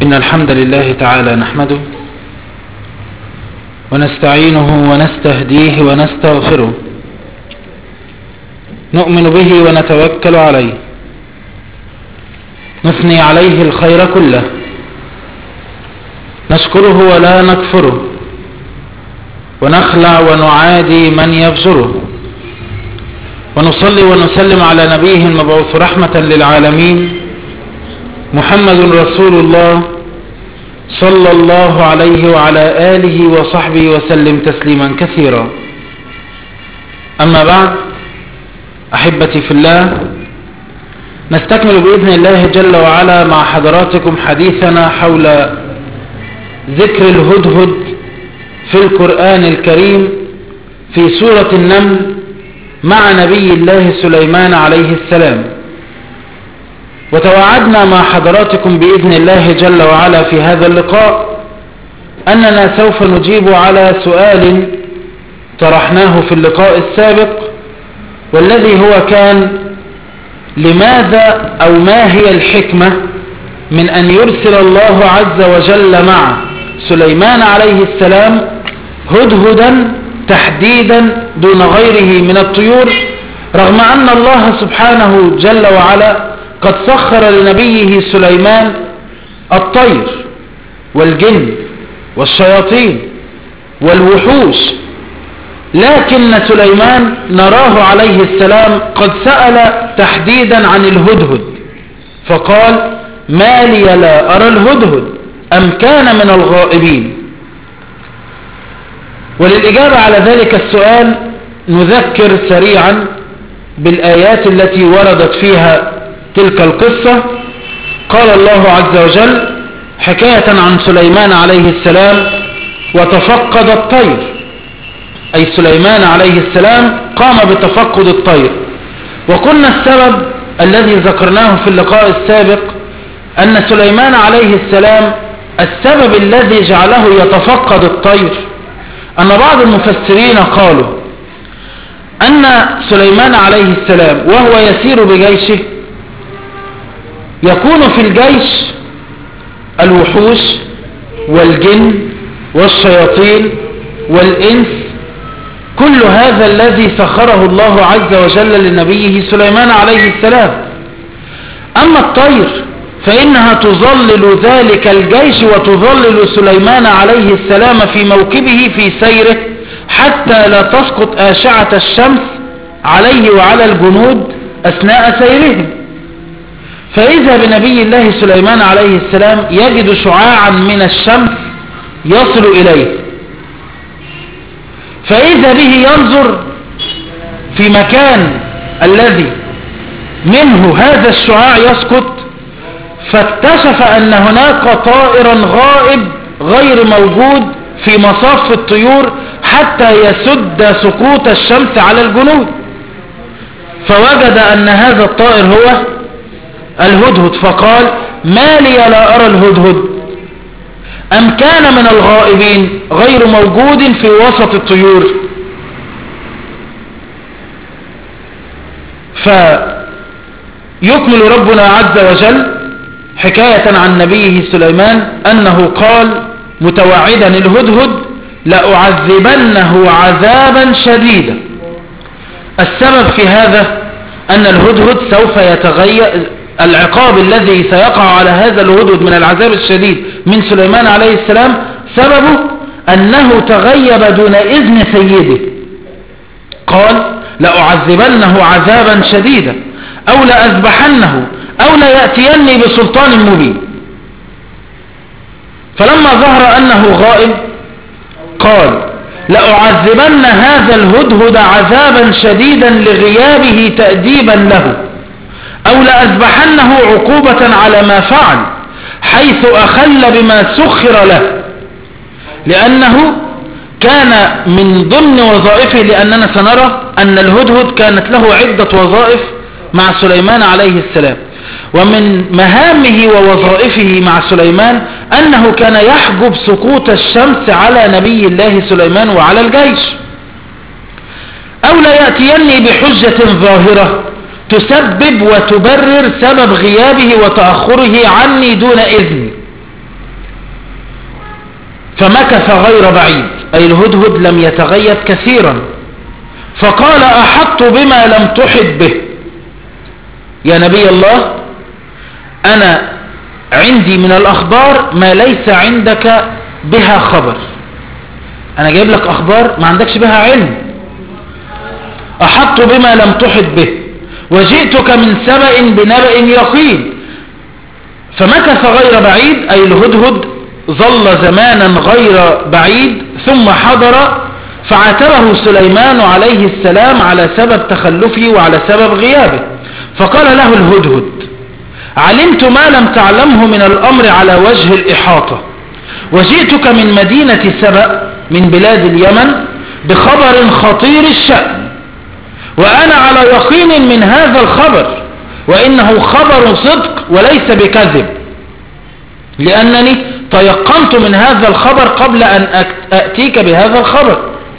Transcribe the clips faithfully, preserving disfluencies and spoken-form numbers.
إن الحمد لله تعالى نحمده ونستعينه ونستهديه ونستغفره، نؤمن به ونتوكل عليه، نثني عليه الخير كله، نشكره ولا نكفره، ونخلع ونعادي من يفجره، ونصلي ونسلم على نبيه المبعوث رحمة للعالمين محمد رسول الله صلى الله عليه وعلى آله وصحبه وسلم تسليما كثيرا. أما بعد، أحبتي في الله، نستكمل بإذن الله جل وعلا مع حضراتكم حديثنا حول ذكر الهدهد في القرآن الكريم في سورة النمل مع نبي الله سليمان عليه السلام. وتوعدنا مع حضراتكم بإذن الله جل وعلا في هذا اللقاء أننا سوف نجيب على سؤال طرحناه في اللقاء السابق، والذي هو كان: لماذا أو ما هي الحكمة من أن يرسل الله عز وجل مع سليمان عليه السلام هدهدا تحديدا دون غيره من الطيور، رغم أن الله سبحانه جل وعلا قد سخر لنبيه سليمان الطير والجن والشياطين والوحوش، لكن سليمان نراه عليه السلام قد سأل تحديدا عن الهدهد، فقال: ما لي لا أرى الهدهد أم كان من الغائبين؟ وللإجابة على ذلك السؤال نذكر سريعا بالآيات التي وردت فيها تلك القصة. قال الله عز وجل حكاية عن سليمان عليه السلام: وتفقد الطير، أي سليمان عليه السلام قام بتفقد الطير. وقلنا السبب الذي ذكرناه في اللقاء السابق أن سليمان عليه السلام السبب الذي جعله يتفقد الطير أن بعض المفسرين قالوا أن سليمان عليه السلام وهو يسير بجيشه يكون في الجيش الوحوش والجن والشياطين والإنس، كل هذا الذي سخره الله عز وجل لنبيه سليمان عليه السلام. أما الطير فإنها تظلل ذلك الجيش وتظلل سليمان عليه السلام في موكبه في سيره حتى لا تسقط أشعة الشمس عليه وعلى الجنود أثناء سيرهم. فإذا بنبي الله سليمان عليه السلام يجد شعاعا من الشمس يصل إليه، فإذا به ينظر في مكان الذي منه هذا الشعاع يسقط، فاكتشف أن هناك طائرا غائب غير موجود في مصاف الطيور حتى يسد سقوط الشمس على الجنود، فوجد أن هذا الطائر هو الهدهد، فقال: ما لي لا أرى الهدهد أم كان من الغائبين، غير موجود في وسط الطيور. فيكمل ربنا عز وجل حكاية عن نبيه سليمان أنه قال متوعدا الهدهد: لأعذبنه عذابا شديدا. السبب في هذا أن الهدهد سوف يتغير، العقاب الذي سيقع على هذا الهدهد من العذاب الشديد من سليمان عليه السلام سببه أنه تغيب دون إذن سيده. قال: لأعذبنه عذابا شديدا أو لأذبحنه أو ليأتيني بسلطان مبين. فلما ظهر أنه غائب قال: لأعذبن هذا الهدهد عذابا شديدا لغيابه تأديبا له أو لأذبحنه عقوبة على ما فعل، حيث أخل بما سخر له، لأنه كان من ضمن وظائفه، لأننا سنرى أن الهدهد كانت له عدة وظائف مع سليمان عليه السلام، ومن مهامه ووظائفه مع سليمان أنه كان يحجب سقوط الشمس على نبي الله سليمان وعلى الجيش. أو لا يأتيني بحجة ظاهرة تسبب وتبرر سبب غيابه وتأخره عني دون إذن، فمكث غير بعيد، أي الهدهد لم يتغيب كثيرا، فقال أحطت بما لم تحط به. يا نبي الله، أنا عندي من الأخبار ما ليس عندك بها خبر، أنا جايب لك أخبار ما عندكش بها علم. أحطت بما لم تحط به وجئتك من سبأ بنبأ يقين. فمكث غير بعيد، أي الهدهد ظل زمانا غير بعيد ثم حضر، فعاتبه سليمان عليه السلام على سبب تخلفه وعلى سبب غيابه. فقال له الهدهد: علمت ما لم تعلمه من الأمر على وجه الإحاطة، وجئتك من مدينة سبأ من بلاد اليمن بخبر خطير الشأن، وأنا على يقين من هذا الخبر، وإنه خبر صدق وليس بكذب، لأنني تيقنت من هذا الخبر قبل أن أأتيك بهذا الخبر.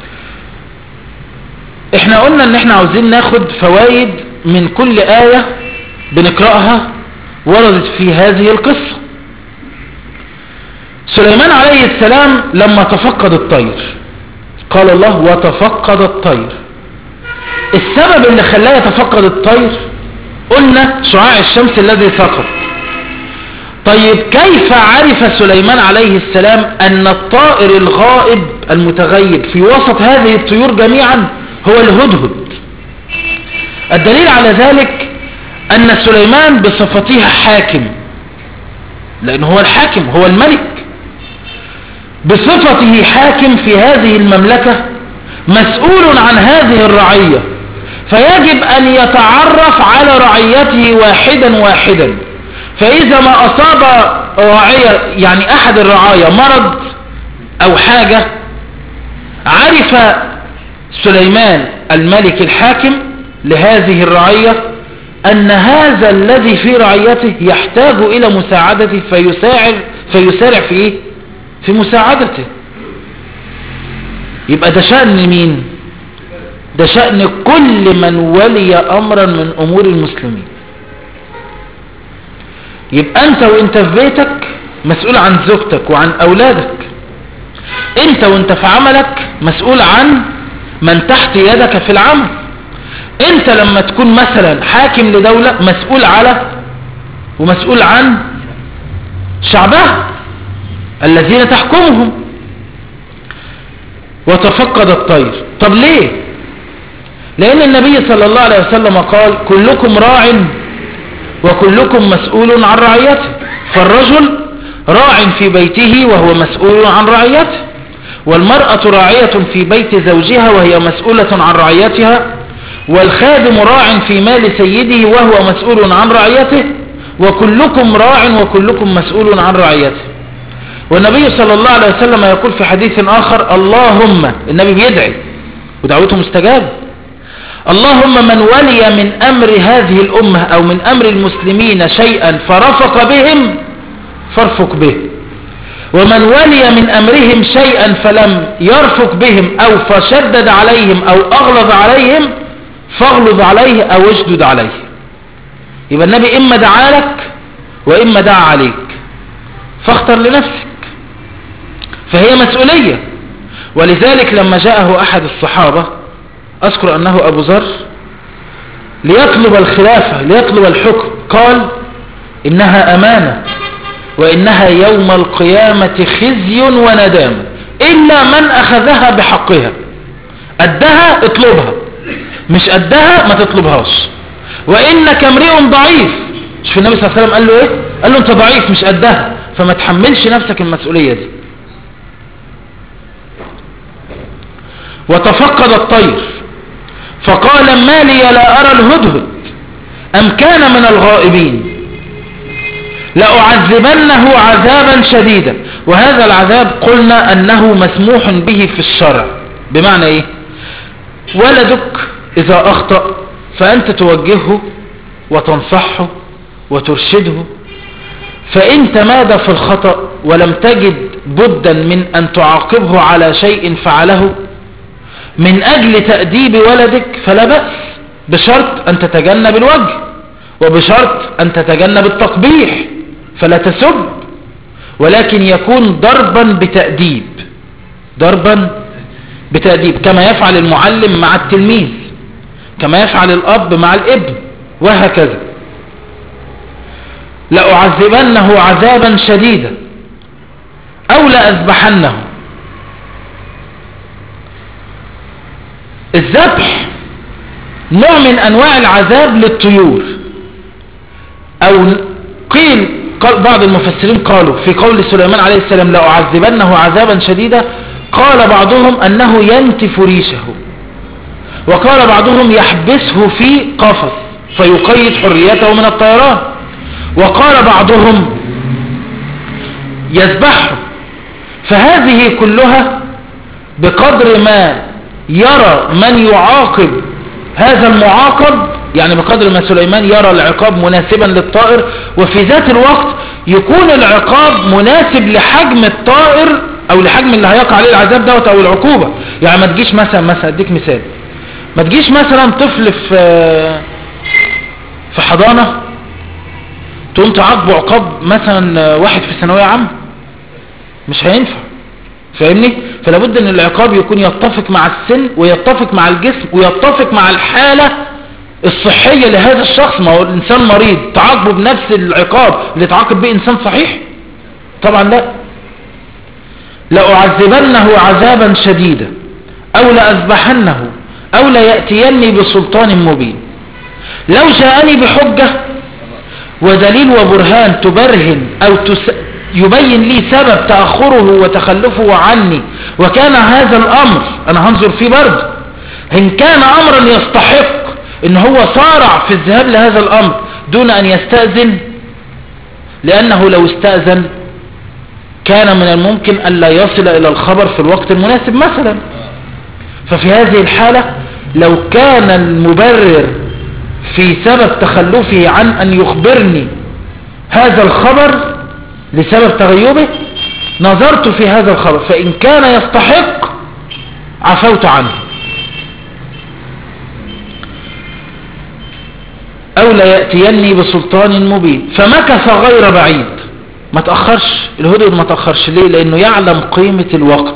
احنا قلنا ان احنا عاوزين ناخد فوائد من كل آية بنقرأها وردت في هذه القصة. سليمان عليه السلام لما تفقد الطير، قال الله: وتفقد الطير. السبب اللي خلاه يتفقد الطير قلنا شعاع الشمس الذي سقط. طيب كيف عرف سليمان عليه السلام أن الطائر الغائب المتغيب في وسط هذه الطيور جميعا هو الهدهد؟ الدليل على ذلك أن سليمان بصفته حاكم، لأنه هو الحاكم، هو الملك، بصفته حاكم في هذه المملكة مسؤول عن هذه الرعية، فيجب أن يتعرف على رعيته واحدا واحدا. فإذا ما أصاب راعية، يعني أحد الرعايا، مرض أو حاجة، عرف سليمان الملك الحاكم لهذه الرعية أن هذا الذي في رعيته يحتاج إلى مساعدته، فيسارع, فيسارع في إيه؟ في مساعدته. يبقى ده شأن مين؟ ده شأن كل من ولي أمرا من أمور المسلمين. يبقى أنت وإنت في بيتك مسؤول عن زوجتك وعن أولادك، أنت وإنت في عملك مسؤول عن من تحت يدك في العمل، أنت لما تكون مثلا حاكم لدولة مسؤول على ومسؤول عن شعبها الذين تحكمهم. وتفقد الطير. طب ليه؟ لأن النبي صلى الله عليه وسلم قال: كلكم راع وكلكم مسؤول عن رعيته. فالرجل راع في بيته وهو مسؤول عن رعيته، والمرأة راعية في بيت زوجها وهي مسؤولة عن رعيتها، والخادم راع في مال سيده وهو مسؤول عن رعيته، وكلكم راع وكلكم مسؤول عن رعيته. والنبي صلى الله عليه وسلم يقول في حديث آخر: اللهم، النبي بيدعي ودعوته مستجابة، اللهم من ولي من أمر هذه الأمة أو من أمر المسلمين شيئا فرفق بهم فارفق به، ومن ولي من أمرهم شيئا فلم يرفق بهم أو فشدد عليهم أو أغلظ عليهم فاغلظ عليه أو اشدد عليه. يبقى النبي إما دعا لك وإما دعا عليك، فاختر لنفسك، فهي مسؤولية. ولذلك لما جاءه أحد الصحابة، أذكر أنه أبو ذر، ليطلب الخلافة ليطلب الحكم، قال: إنها أمانة وإنها يوم القيامة خزي وندامة إلا من أخذها بحقها. أدها اطلبها، مش أدها ما تطلبهاش. وإنك امرئ ضعيف. شوف النبي صلى الله عليه وسلم قال له إيه؟ قال له أنت ضعيف مش أدها، فما تحملش نفسك المسؤولية دي. وتفقد الطير فقال: ما لي لا أرى الهدهد أم كان من الغائبين لأعذبنه عذابا شديدا. وهذا العذاب قلنا أنه مسموح به في الشرع. بمعنى إيه؟ ولدك إذا أخطأ فأنت توجهه وتنصحه وترشده، فإن تمادى في الخطأ ولم تجد بدا من أن تعاقبه على شيء فعله من أجل تأديب ولدك فلا بأس، بشرط أن تتجنب الوجه وبشرط أن تتجنب التقبيح، فلا تسب، ولكن يكون ضربا بتأديب. ضربا بتأديب، كما يفعل المعلم مع التلميذ، كما يفعل الأب مع الابن، وهكذا. لأعذبنه عذابا شديدا أو لأذبحنه. الذبح نوع من أنواع العذاب للطيور، أو قيل قال بعض المفسرين قالوا في قول سليمان عليه السلام لأعذبنه عذابا شديدا، قال بعضهم أنه ينتف ريشه، وقال بعضهم يحبسه في قفص فيقيد حريته من الطيران، وقال بعضهم يذبحه. فهذه كلها بقدر ما يرى من يعاقب هذا المعاقب، يعني بقدر ما سليمان يرى العقاب مناسبا للطائر، وفي ذات الوقت يكون العقاب مناسب لحجم الطائر او لحجم اللي هيقع عليه العذاب دوت او العقوبة. يعني ما تجيش مثلا مثلا اديك مثال، ما تجيش مثلا طفل في في حضانة تقوم تعاقبه عقاب مثلا واحد في ثانوية عامة، مش هينفع، فاهمني؟ فلا بد ان العقاب يكون يتفق مع السن ويتفق مع الجسم ويتفق مع الحالة الصحية لهذا الشخص. ما هو الانسان مريض تعاقبه بنفس العقاب اللي تعاقب به انسان صحيح؟ طبعا لا. لأعذبنه عذابا شديدا او لأذبحنه او ليأتيني بسلطان مبين. لو جاءني بحجة ودليل وبرهان تبرهن او تس... يبين لي سبب تأخره وتخلفه عني، وكان هذا الامر انا هنظر فيه برضه، ان كان امرا يستحق ان هو صارع في الذهاب لهذا الامر دون ان يستأذن، لانه لو استأذن كان من الممكن ان لا يصل الى الخبر في الوقت المناسب مثلا. ففي هذه الحالة لو كان المبرر في سبب تخلفه عن ان يخبرني هذا الخبر لسبب تغيبه نظرت في هذا الخبر، فإن كان يستحق عفوت عنه. أو لا يأتيني بسلطان مبين. فمكث غير بعيد، ما تأخرش الهدهد، ما تأخرش. ليه؟ لأنه يعلم قيمة الوقت،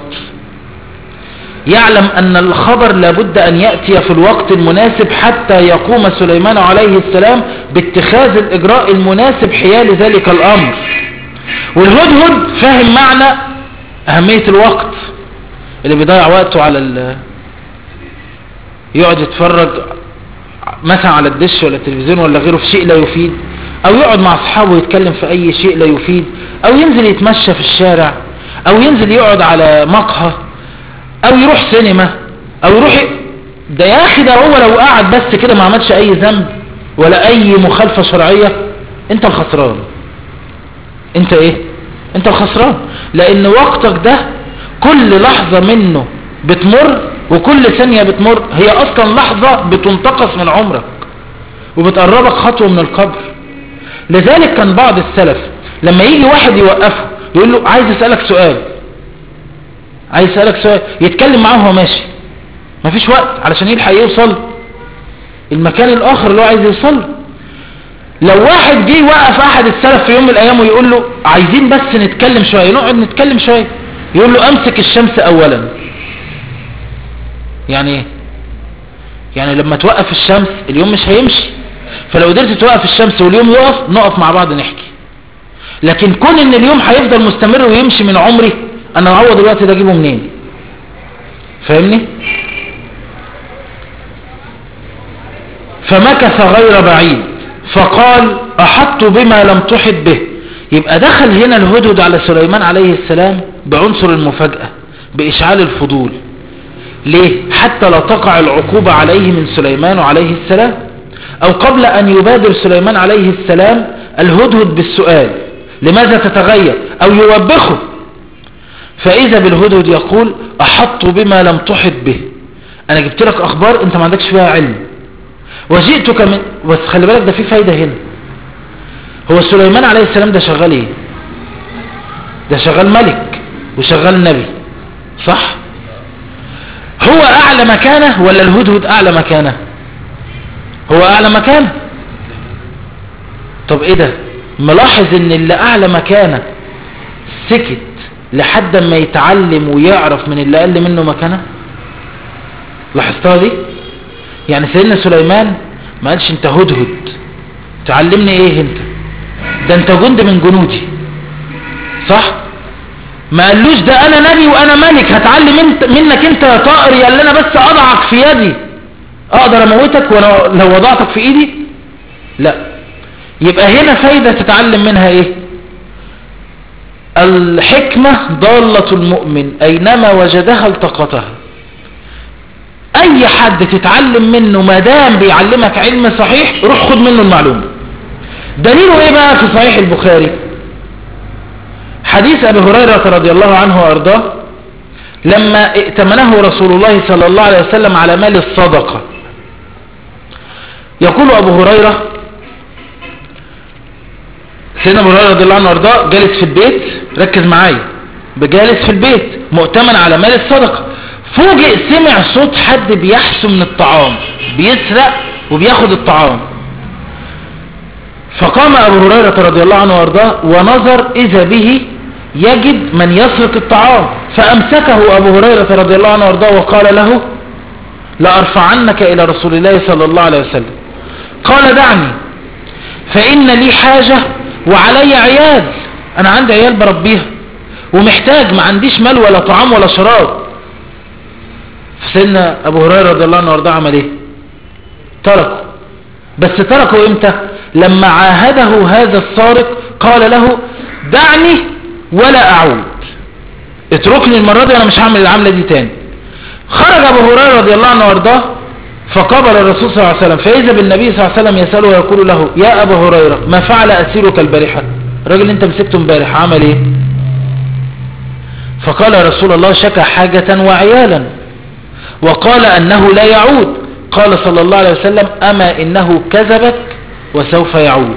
يعلم أن الخبر لابد أن يأتي في الوقت المناسب حتى يقوم سليمان عليه السلام باتخاذ الإجراء المناسب حيال ذلك الأمر. والهدهد فاهم معنى أهمية الوقت، اللي بيضيع وقته على ال... يقعد يتفرج مثلا على الدش ولا التلفزيون ولا غيره في شيء لا يفيد، أو يقعد مع أصحابه يتكلم في أي شيء لا يفيد، أو ينزل يتمشى في الشارع، أو ينزل يقعد على مقهى، أو يروح سينما، أو يروح. ده يا أخي ده هو لو قعد بس كده ما عملش أي ذنب ولا أي مخالفة شرعية، أنت الخسران. أنت إيه؟ أنت الخسران، لأن وقتك ده كل لحظة منه بتمر وكل ثانية بتمر هي أصلا لحظة بتنتقص من عمرك وبتقربك خطوة من القبر. لذلك كان بعض السلف لما يجي واحد يوقفه يقول له عايز أسألك سؤال، عايز أسألك سؤال، يتكلم معاه وهو ماشي، مفيش وقت علشان يلحق يوصل المكان الآخر اللي هو عايز يوصل. لو واحد جه وقف أحد السلف في يوم من الأيام ويقول له عايزين بس نتكلم شوية، نقعد نتكلم شوية، يقول له أمسك الشمس أولا. يعني ايه؟ يعني لما توقف الشمس اليوم مش هيمشي، فلو قدرت توقف الشمس واليوم يقف نقف مع بعض نحكي. لكن كون ان اليوم هيفضل مستمر ويمشي من عمري، انا اعوض الوقت ده اجيبه منين؟ فاهمني؟ فمكث غير بعيد فقال احط بما لم تحط به. يبقى دخل هنا الهدهد على سليمان عليه السلام بعنصر المفاجأة، بإشعال الفضول. ليه؟ حتى لا تقع العقوبة عليه من سليمان عليه السلام، او قبل ان يبادر سليمان عليه السلام الهدهد بالسؤال لماذا تتغير او يوبخه، فاذا بالهدهد يقول احط بما لم تحط به. انا جبت لك اخبار انت ما عندكش فيها علم، وجئتك من. بس خلي بالك ده في فايدة هنا. هو سليمان عليه السلام ده شغال ايه؟ ده شغال ملك وشغال نبي، صح؟ هو اعلى مكانه ولا الهدهد اعلى مكانه؟ هو اعلى مكانه. طب ايه ده؟ ملاحظ ان اللي اعلى مكانه سكت لحد ما يتعلم ويعرف من اللي قال منه مكانه؟ لاحظتها دي؟ يعني سيدنا سليمان ما قالش انت هدهد تعلمني ايه انت، ده انت جند من جنودي، صح؟ ما قالوش ده انا نبي وانا ملك هتعلم انت منك انت يا طائر يا اللي انا بس اضعك في يدي اقدر اموتك وانا لو وضعتك في ايدي. لا. يبقى هنا فايدة تتعلم منها ايه؟ الحكمة ضالة المؤمن اينما وجدها التقطها. اي حد تتعلم منه ما دام بيعلمك علم صحيح روح خد منه المعلومة. دليله ايه بقى؟ في صحيح البخاري حديث ابي هريرة رضي الله عنه وارضاه لما ائتمنه رسول الله صلى الله عليه وسلم على مال الصدقة. يقول ابو هريرة سيدنا ابو هريرة رضي الله عنه وارضاه جالس في البيت، ركز معايا، بجالس في البيت مؤتمن على مال الصدقة، فوجئ سمع صوت حد بيحسو من الطعام، بيسرق وبياخد الطعام. فقام ابو هريرة رضي الله عنه وارضاه ونظر اذا به يجد من يسرق الطعام، فامسكه ابو هريرة رضي الله عنه وارضاه وقال له لأرفعنك الى رسول الله صلى الله عليه وسلم. قال دعني فان لي حاجة وعلي عيال، انا عندي عيال بربيها ومحتاج، ما عنديش مال ولا طعام ولا شراب. فسيدنا ابو هريرة رضي الله عنه وارضاه عمل ايه؟ تركه. بس تركه امتى؟ لما عاهده هذا السارق قال له دعني ولا اعود، اتركني المرة دي انا مش هعمل العملة دي تاني. خرج ابو هريرة رضي الله عنه وارضاه فقابل الرسول صلى الله عليه وسلم، فاذا بالنبي صلى الله عليه وسلم يسأله ويقول له يا ابا هريرة ما فعل اسيرك البارحة؟ الراجل اللي انت مسكته امبارح عمل ايه؟ فقال رسول الله شكى حاجة وعيالا وقال انه لا يعود. قال صلى الله عليه وسلم اما انه كذبك وسوف يعود.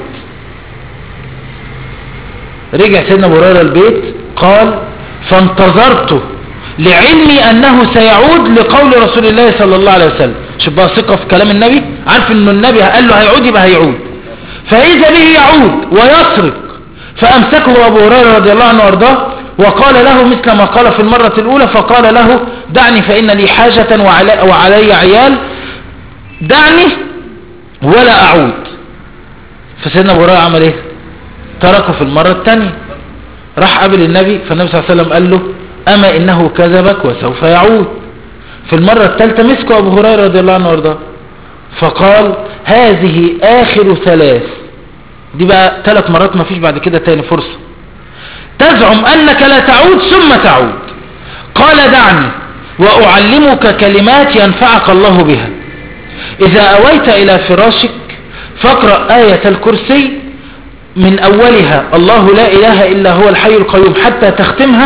رجع سيدنا ابو هريرة البيت قال فانتظرته لعلمي انه سيعود لقول رسول الله صلى الله عليه وسلم. شوف بقى ثقة في كلام النبي، عارف انه النبي قال له هيعود يبقى هيعود. فاذا به يعود ويسرق، فامسكه ابو هريرة رضي الله عنه وارضاه وقال له مثل ما قال في المرة الاولى، فقال له دعني فان لي حاجة وعلي, وعلي عيال، دعني ولا اعود. فسيدنا ابو هريرة عمل ايه؟ تركه في المرة الثانية. راح قابل النبي، فالنبي صلى الله عليه وسلم قال له اما انه كذبك وسوف يعود. في المرة الثالثة مسكه ابو هريرة رضي الله عنه وارضاه فقال هذه اخر ثلاث، دي بقى ثلاث مرات ما فيش بعد كده تاني فرصة، تزعم انك لا تعود ثم تعود. قال دعني واعلمك كلمات ينفعك الله بها، اذا اويت الى فراشك فاقرأ آية الكرسي من اولها الله لا اله الا هو الحي القيوم حتى تختمها،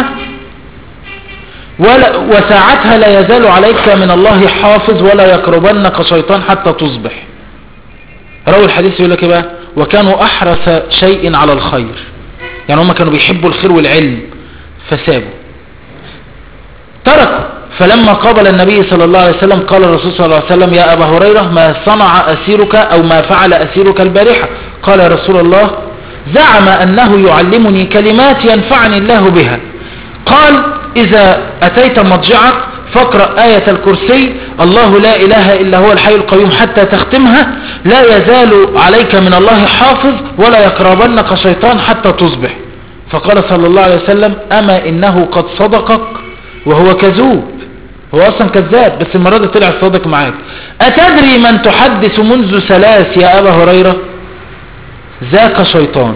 ولا وساعتها لا يزال عليك من الله حافظ ولا يقربنك شيطان حتى تصبح. روي الحديث يقول لك بقى وكانوا احرص شيء على الخير، يعني هم كانوا بيحبوا الخير والعلم فسابوا تركوا. فلما قابل النبي صلى الله عليه وسلم قال الرسول صلى الله عليه وسلم يا أبا هريرة ما صنع أسيرك أو ما فعل أسيرك البارحة؟ قال يا رسول الله زعم أنه يعلمني كلمات ينفعني الله بها. قال إذا أتيت مضجعك فاقرأ آية الكرسي الله لا إله إلا هو الحي القيوم حتى تختمها، لا يزال عليك من الله حافظ ولا يقربنك شيطان حتى تصبح. فقال صلى الله عليه وسلم أما إنه قد صدقك وهو كذوب، هو أصلا كذاب بس المرة دي طلع صادق معاك. أتدري من تحدث منذ ثلاث يا أبا هريرة؟ ذاك شيطان.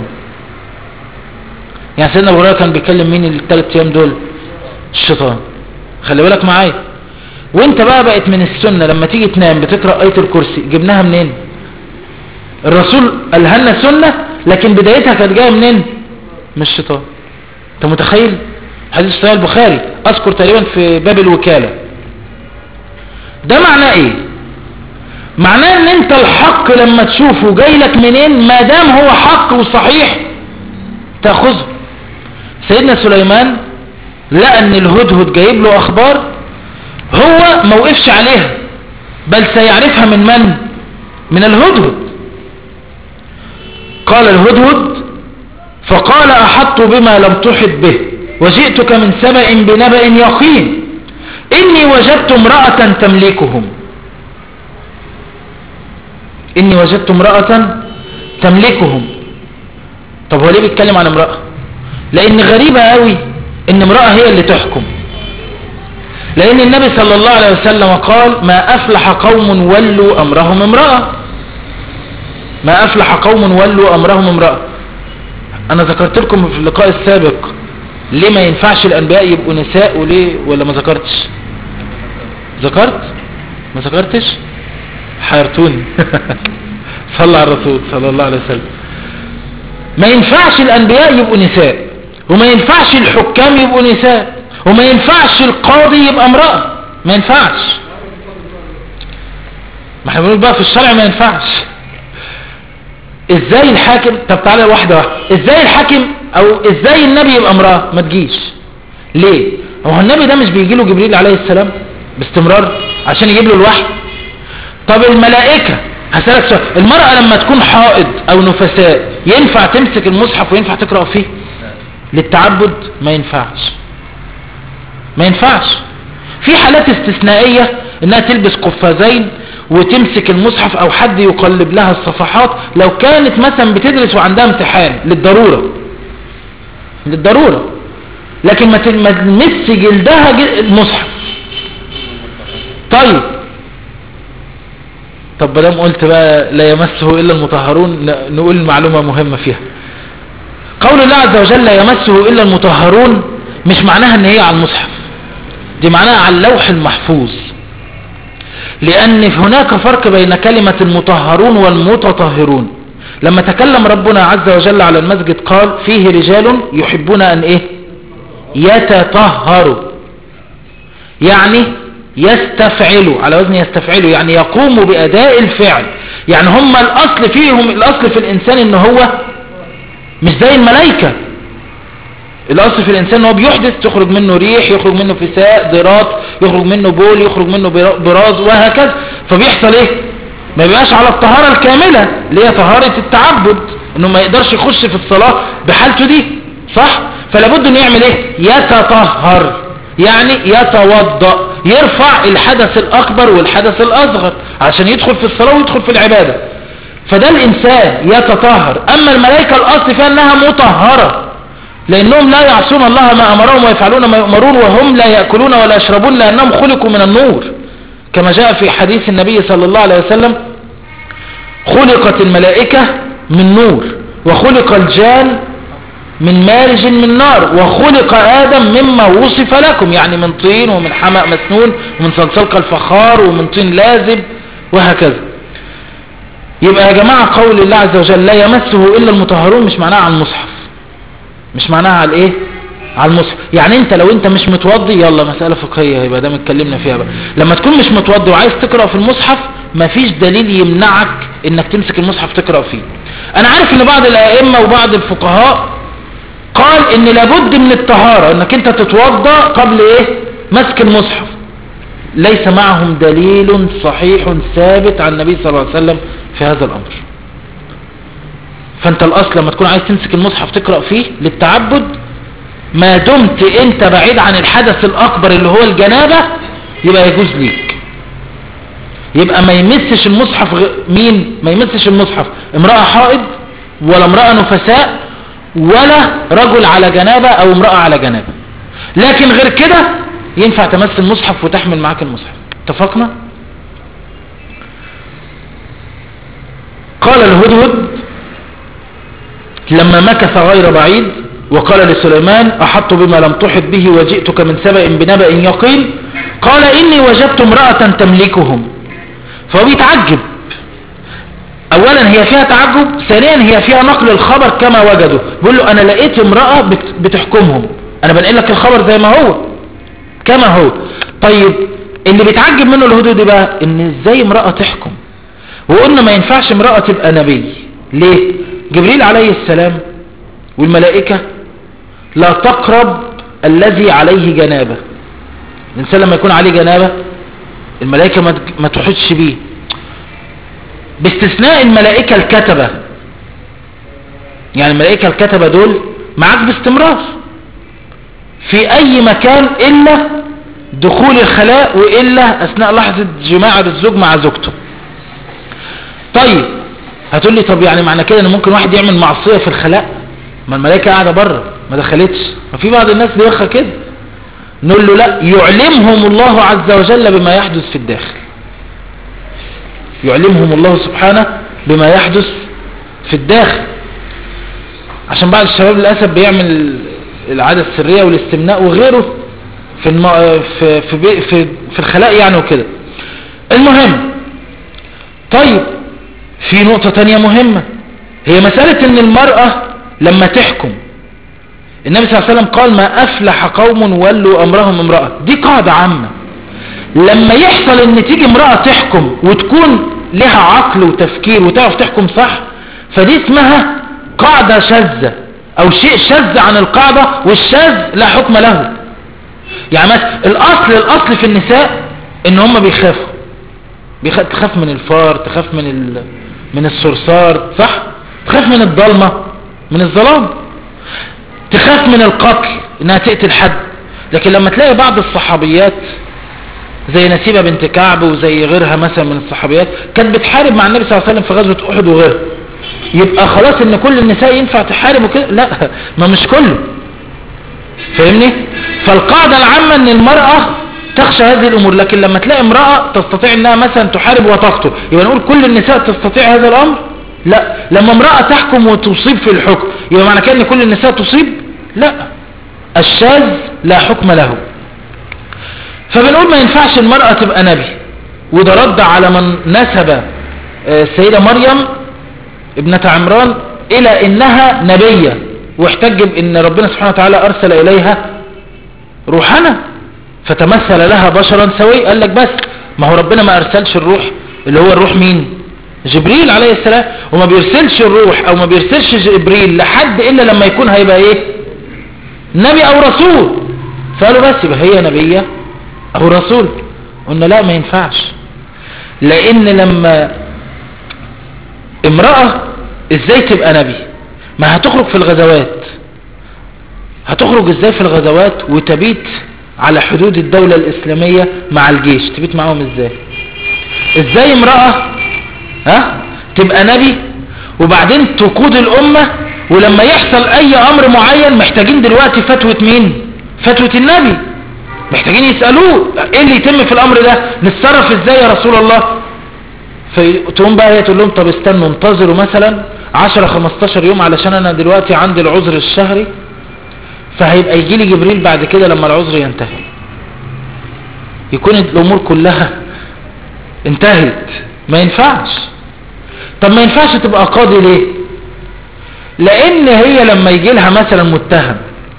يعني سيدنا أبو هريرة كان بيكلم مين الثلاث أيام دول؟ الشيطان. خلي بالك معايا. وانت بقى بقت من السنة لما تيجي تنام بتقرأ آية الكرسي، جبناها منين؟ الرسول قالها لنا سنة لكن بدايتها كانت جايه منين؟ من الشيطان. انت متخيل؟ حديث صحيح البخاري اذكر تقريبا في باب الوكالة. ده معناه ايه؟ معناه ان انت الحق لما تشوفه جاي لك منين ما دام هو حق وصحيح تاخذه. سيدنا سليمان لقى ان الهدهد جايب له اخبار هو ما وقفش عليها بل سيعرفها من من؟ من الهدهد. قال الهدهد فقال احط بما لم تحط به. وجئتك من سبأ بنبأ يقين إني وجدت امرأة تملكهم. إني وجدت امرأة تملكهم. طب هو ليه بيتكلم عن امرأة؟ لأن غريبة قوي إن امرأة هي اللي تحكم، لأن النبي صلى الله عليه وسلم قال ما أفلح قوم ولوا أمرهم امرأة. ما أفلح قوم ولوا أمرهم امرأة. أنا ذكرت لكم في اللقاء السابق ليه ما ينفعش الأنبياء يبقوا نساء وليه، ولا ما ذكرتش؟ ذكرت؟ ما ذكرتش؟ حيرتوني. صلى على الرسول صلى الله عليه وسلم. ما ينفعش الأنبياء يبقوا نساء، وما ينفعش الحكام يبقوا نساء، وما ينفعش القاضي يبقى امرأة. ما ينفعش. ما احنا بنقول بقى في الشرع ما ينفعش. ازاي الحاكم؟ طب تعالى واحدة واحدة. ازاي الحاكم او ازاي النبي يبقى امرأة؟ ما تجيش. ليه؟ هو النبي ده مش بيجي له جبريل عليه السلام باستمرار عشان يجيب له الوحي؟ طب الملائكة، هسألك سؤال، المرأة لما تكون حائض او نفساء ينفع تمسك المصحف وينفع تقرأ فيه للتعبد؟ ما ينفعش. ما ينفعش. في حالات استثنائية انها تلبس قفازين وتمسك المصحف او حد يقلب لها الصفحات لو كانت مثلا بتدرس وعندها امتحان للضرورة للضرورة لكن ما تلمس جلدها المصحف. طيب طب بدام قلت بقى لا يمسه الا المطهرون، نقول معلومة مهمة فيها. قول الله عز وجل لا يمسه الا المطهرون مش معناها ان هي على المصحف، دي معناها على اللوح المحفوظ، لأن هناك فرق بين كلمة المطهرون والمتطهرون. لما تكلم ربنا عز وجل على المسجد قال فيه رجال يحبون أن إيه؟ يتطهروا، يعني يستفعلوا، على وزن يستفعلوا، يعني يقوموا بأداء الفعل. يعني هم الأصل فيهم، الأصل في الإنسان إن هو مش زي الملائكة. الأصل في الإنسان هو بيحدث، تخرج منه ريح، يخرج منه فساء، ضرات، يخرج منه بول، يخرج منه براز، وهكذا. فبيحصل إيه؟ ما بيبقاش على الطهارة الكاملة اللي هي طهارة التعبد، إنه ما يقدرش يخش في الصلاة بحالته دي، صح؟ فلابد إنه يعمل إيه؟ يتطهر، يعني يتوضأ، يرفع الحدث الأكبر والحدث الأصغر عشان يدخل في الصلاة ويدخل في العبادة. فده الإنسان يتطهر. أما الملائكة الأصل فيها أنها مطهرة، لأنهم لا يعصون الله ما أمرهم ويفعلون ما يؤمرون وهم لا يأكلون ولا يشربون لأنهم خلقوا من النور، كما جاء في حديث النبي صلى الله عليه وسلم خلقت الملائكة من نور وخلق الجان من مارج من نار وخلق آدم مما وصف لكم، يعني من طين ومن حمأ مسنون ومن صلصال كالفخار ومن طين لازب وهكذا. يبقى يا جماعة قول الله عز وجل لا يمسه إلا المطهرون مش معناها على المصحف، مش معناها على الايه؟ على المصحف. يعني انت لو انت مش متوضي، يلا مسألة فقهية يبقى ده اتكلمنا فيها بقى، لما تكون مش متوضي وعايز تقرأ في المصحف مفيش دليل يمنعك انك تمسك المصحف تقرأ فيه. انا عارف ان بعض الائمة وبعض الفقهاء قال ان لابد من الطهارة، انك انت تتوضى قبل ايه؟ مسك المصحف. ليس معهم دليل صحيح ثابت عن النبي صلى الله عليه وسلم في هذا الامر. فانت الاصل لما تكون عايز تمسك المصحف تقرأ فيه للتعبد، ما دمت انت بعيد عن الحدث الاكبر اللي هو الجنابة يبقى يجوز ليك. يبقى ما يمسش المصحف غ... مين ما يمسش المصحف؟ امرأة حائض ولا امرأة نفساء ولا رجل على جنابة او امرأة على جنابة. لكن غير كده ينفع تمس المصحف وتحمل معاك المصحف. اتفقنا؟ قال الهدهد لما مكث غير بعيد وقال لسليمان أحط بما لم تحط به وجئتك من سبأ بنبأ يقين قال إني وجدت امرأة تملكهم. فهو بيتعجب، أولا هي فيها تعجب، ثانيا هي فيها نقل الخبر كما وجده. بيقول له أنا لقيت امرأة بتحكمهم، أنا بنقل لك الخبر زي ما هو كما هو. طيب اللي بيتعجب منه الهدود بقى إن إزاي امرأة تحكم، وقلنا ما ينفعش امرأة تبقى نبي. ليه؟ جبريل عليه السلام والملائكة لا تقرب الذي عليه جنابه. الإنسان لما يكون عليه جنابه الملائكة ما تحطش بيه، باستثناء الملائكة الكتبة. يعني الملائكة الكتبة دول معاك باستمرار، في اي مكان الا دخول الخلاء والا اثناء لحظة جماع الزوج مع زوجته. طيب هتقول لي طب يعني معنى كده ان ممكن واحد يعمل معصية في الخلاء؟ ما الملائكة قاعدة بره ما دخلتش. ما في بعض الناس بيوخى كده. نقول له لا، يعلمهم الله عز وجل بما يحدث في الداخل. يعلمهم الله سبحانه بما يحدث في الداخل. عشان بعض الشباب للأسف بيعمل العادة السرية والاستمناء وغيره في الم... في في في, في الخلاء يعني وكده. المهم، طيب في نقطة تانية مهمة، هي مسألة ان المرأة لما تحكم، النبي صلى الله عليه وسلم قال ما أفلح قوم ولوا أمرهم امرأة. دي قاعدة عامة. لما يحصل ان تيجي امرأة تحكم وتكون لها عقل وتفكير وتعرف تحكم صح، فدي اسمها قاعدة شاذة او شيء شاذ عن القاعدة، والشاذ لا حكم له. يعني مثلا الاصل الاصل في النساء ان هم بيخافوا، بيخ... تخاف من الفار، تخاف من ال... من الصرصار، صح؟ تخاف من الضلمة، من الظلام، تخاف من القتل انها تقتل حد. لكن لما تلاقي بعض الصحابيات زي نسيبة بنت كعب وزي غيرها مثلا من الصحابيات كانت بتحارب مع النبي صلى الله عليه وسلم في غزوة احد وغيرها، يبقى خلاص ان كل النساء ينفع تحارب وكده؟ لا، ما مش كله، فاهمني؟ فالقاعدة العامة ان المرأة تخشى هذه الامور. لكن لما تلاقي امرأة تستطيع انها مثلا تحارب وتقتل، يبقى نقول كل النساء تستطيع هذا الامر؟ لا. لما امرأة تحكم وتصيب في الحكم، يبقى معنى كده ان كل النساء تصيب؟ لا، الشاذ لا حكم له. فبنقول ما ينفعش المرأة تبقى نبي. وده رد على من نسب السيدة مريم ابنة عمران الى انها نبية، واحتج بان ربنا سبحانه وتعالى ارسل اليها روحنا فتمثل لها بشرا سوي. قال لك بس ما هو ربنا ما ارسلش الروح اللي هو الروح مين؟ جبريل عليه السلام. وما بيرسلش الروح او ما بيرسلش جبريل لحد الا لما يكون هيبقى ايه؟ نبي او رسول. فقالوا بس يبقى هي نبية او رسول. قلنا لا، ما ينفعش. لان لما امرأة ازاي تبقى نبي؟ ما هتخرج في الغزوات، هتخرج ازاي في الغزوات وتبيت على حدود الدولة الاسلامية مع الجيش؟ تبيت معهم ازاي؟ ازاي امرأة ها تبقى نبي وبعدين تقود الامة، ولما يحصل اي امر معين محتاجين دلوقتي فتوى مين؟ فتوى النبي. محتاجين يسألوه ايه اللي يتم في الامر ده، نتصرف ازاي يا رسول الله؟ فتقوم بقى هي تقول لهم طب استنوا انتظروا مثلا عشرة خمستاشر يوم علشان انا دلوقتي عندي العذر الشهري، فهيبقى يجي لي جبريل بعد كده لما العذر ينتهي، يكون الامور كلها انتهت. ما ينفعش. طب ما ينفعش تبقى قاضي ليه؟ لان هي لما يجي لها مثلا متهم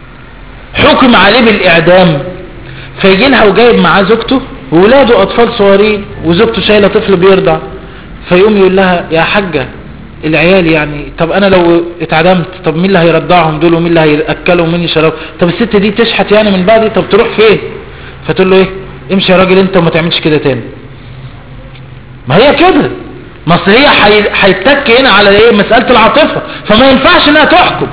حكم عليه بالاعدام، فيجي لها وجايب معاه زوجته وولاده اطفال صغيرين وزوجته شايله طفل بيرضع، فيقوم يقول لها يا حاجه العيال يعني، طب انا لو اتعدمت طب مين اللي هيرضعهم دول ومين اللي هياكلهم ومين يشربهم؟ طب الست دي تشحت يعني من بعدي؟ طب تروح فين؟ فتقول له ايه؟ امشي يا راجل انت وما تعملش كده تاني. ما هي كده، ما اصل هي هيتك هنا على ايه؟ مساله العاطفه. فما ينفعش انها تحكم.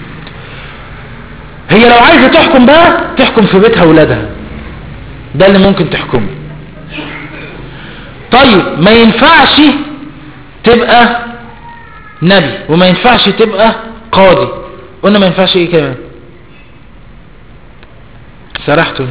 هي لو عايزه تحكم بقى تحكم في بيتها ولادها، ده اللي ممكن تحكمه. طيب ما ينفعش تبقى نبي وما ينفعش تبقى قاضي. قلنا ما ينفعش ايه كمان؟ سرحتوا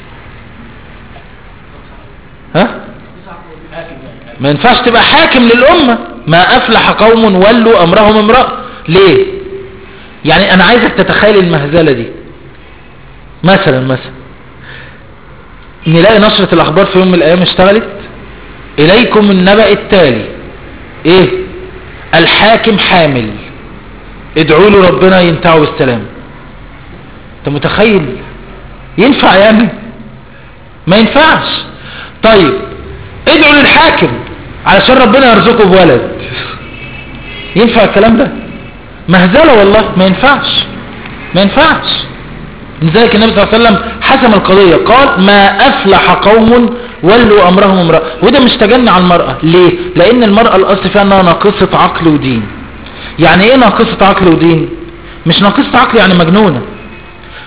ها؟ ما ينفعش تبقى حاكم للأمة. ما أفلح قوم ولوا أمرهم امرأة. ليه؟ يعني أنا عايزك تتخيل المهزلة دي. مثلا مثلا نلاقي نشرة الأخبار في يوم من الأيام اشتغلت إليكم النبأ التالي، إيه؟ الحاكم حامل، ادعوا له ربنا ينتعه بالسلام. أنت متخيل؟ ينفع يعني؟ ما ينفعش. طيب ادعوا للحاكم علشان ربنا يرزقه بولد، ينفع الكلام ده؟ مهزلة والله، ما ينفعش ما ينفعش. لذلك النبي صلى الله عليه وسلم حسم القضية، قال ما أفلح قوم ولوا أمرهم امرأة. وده مش تجني على المرأة. ليه؟ لأن المرأة الأصل فيها أنها ناقصة عقل ودين. يعني إيه ناقصة عقل ودين؟ مش ناقصة عقل يعني مجنونة،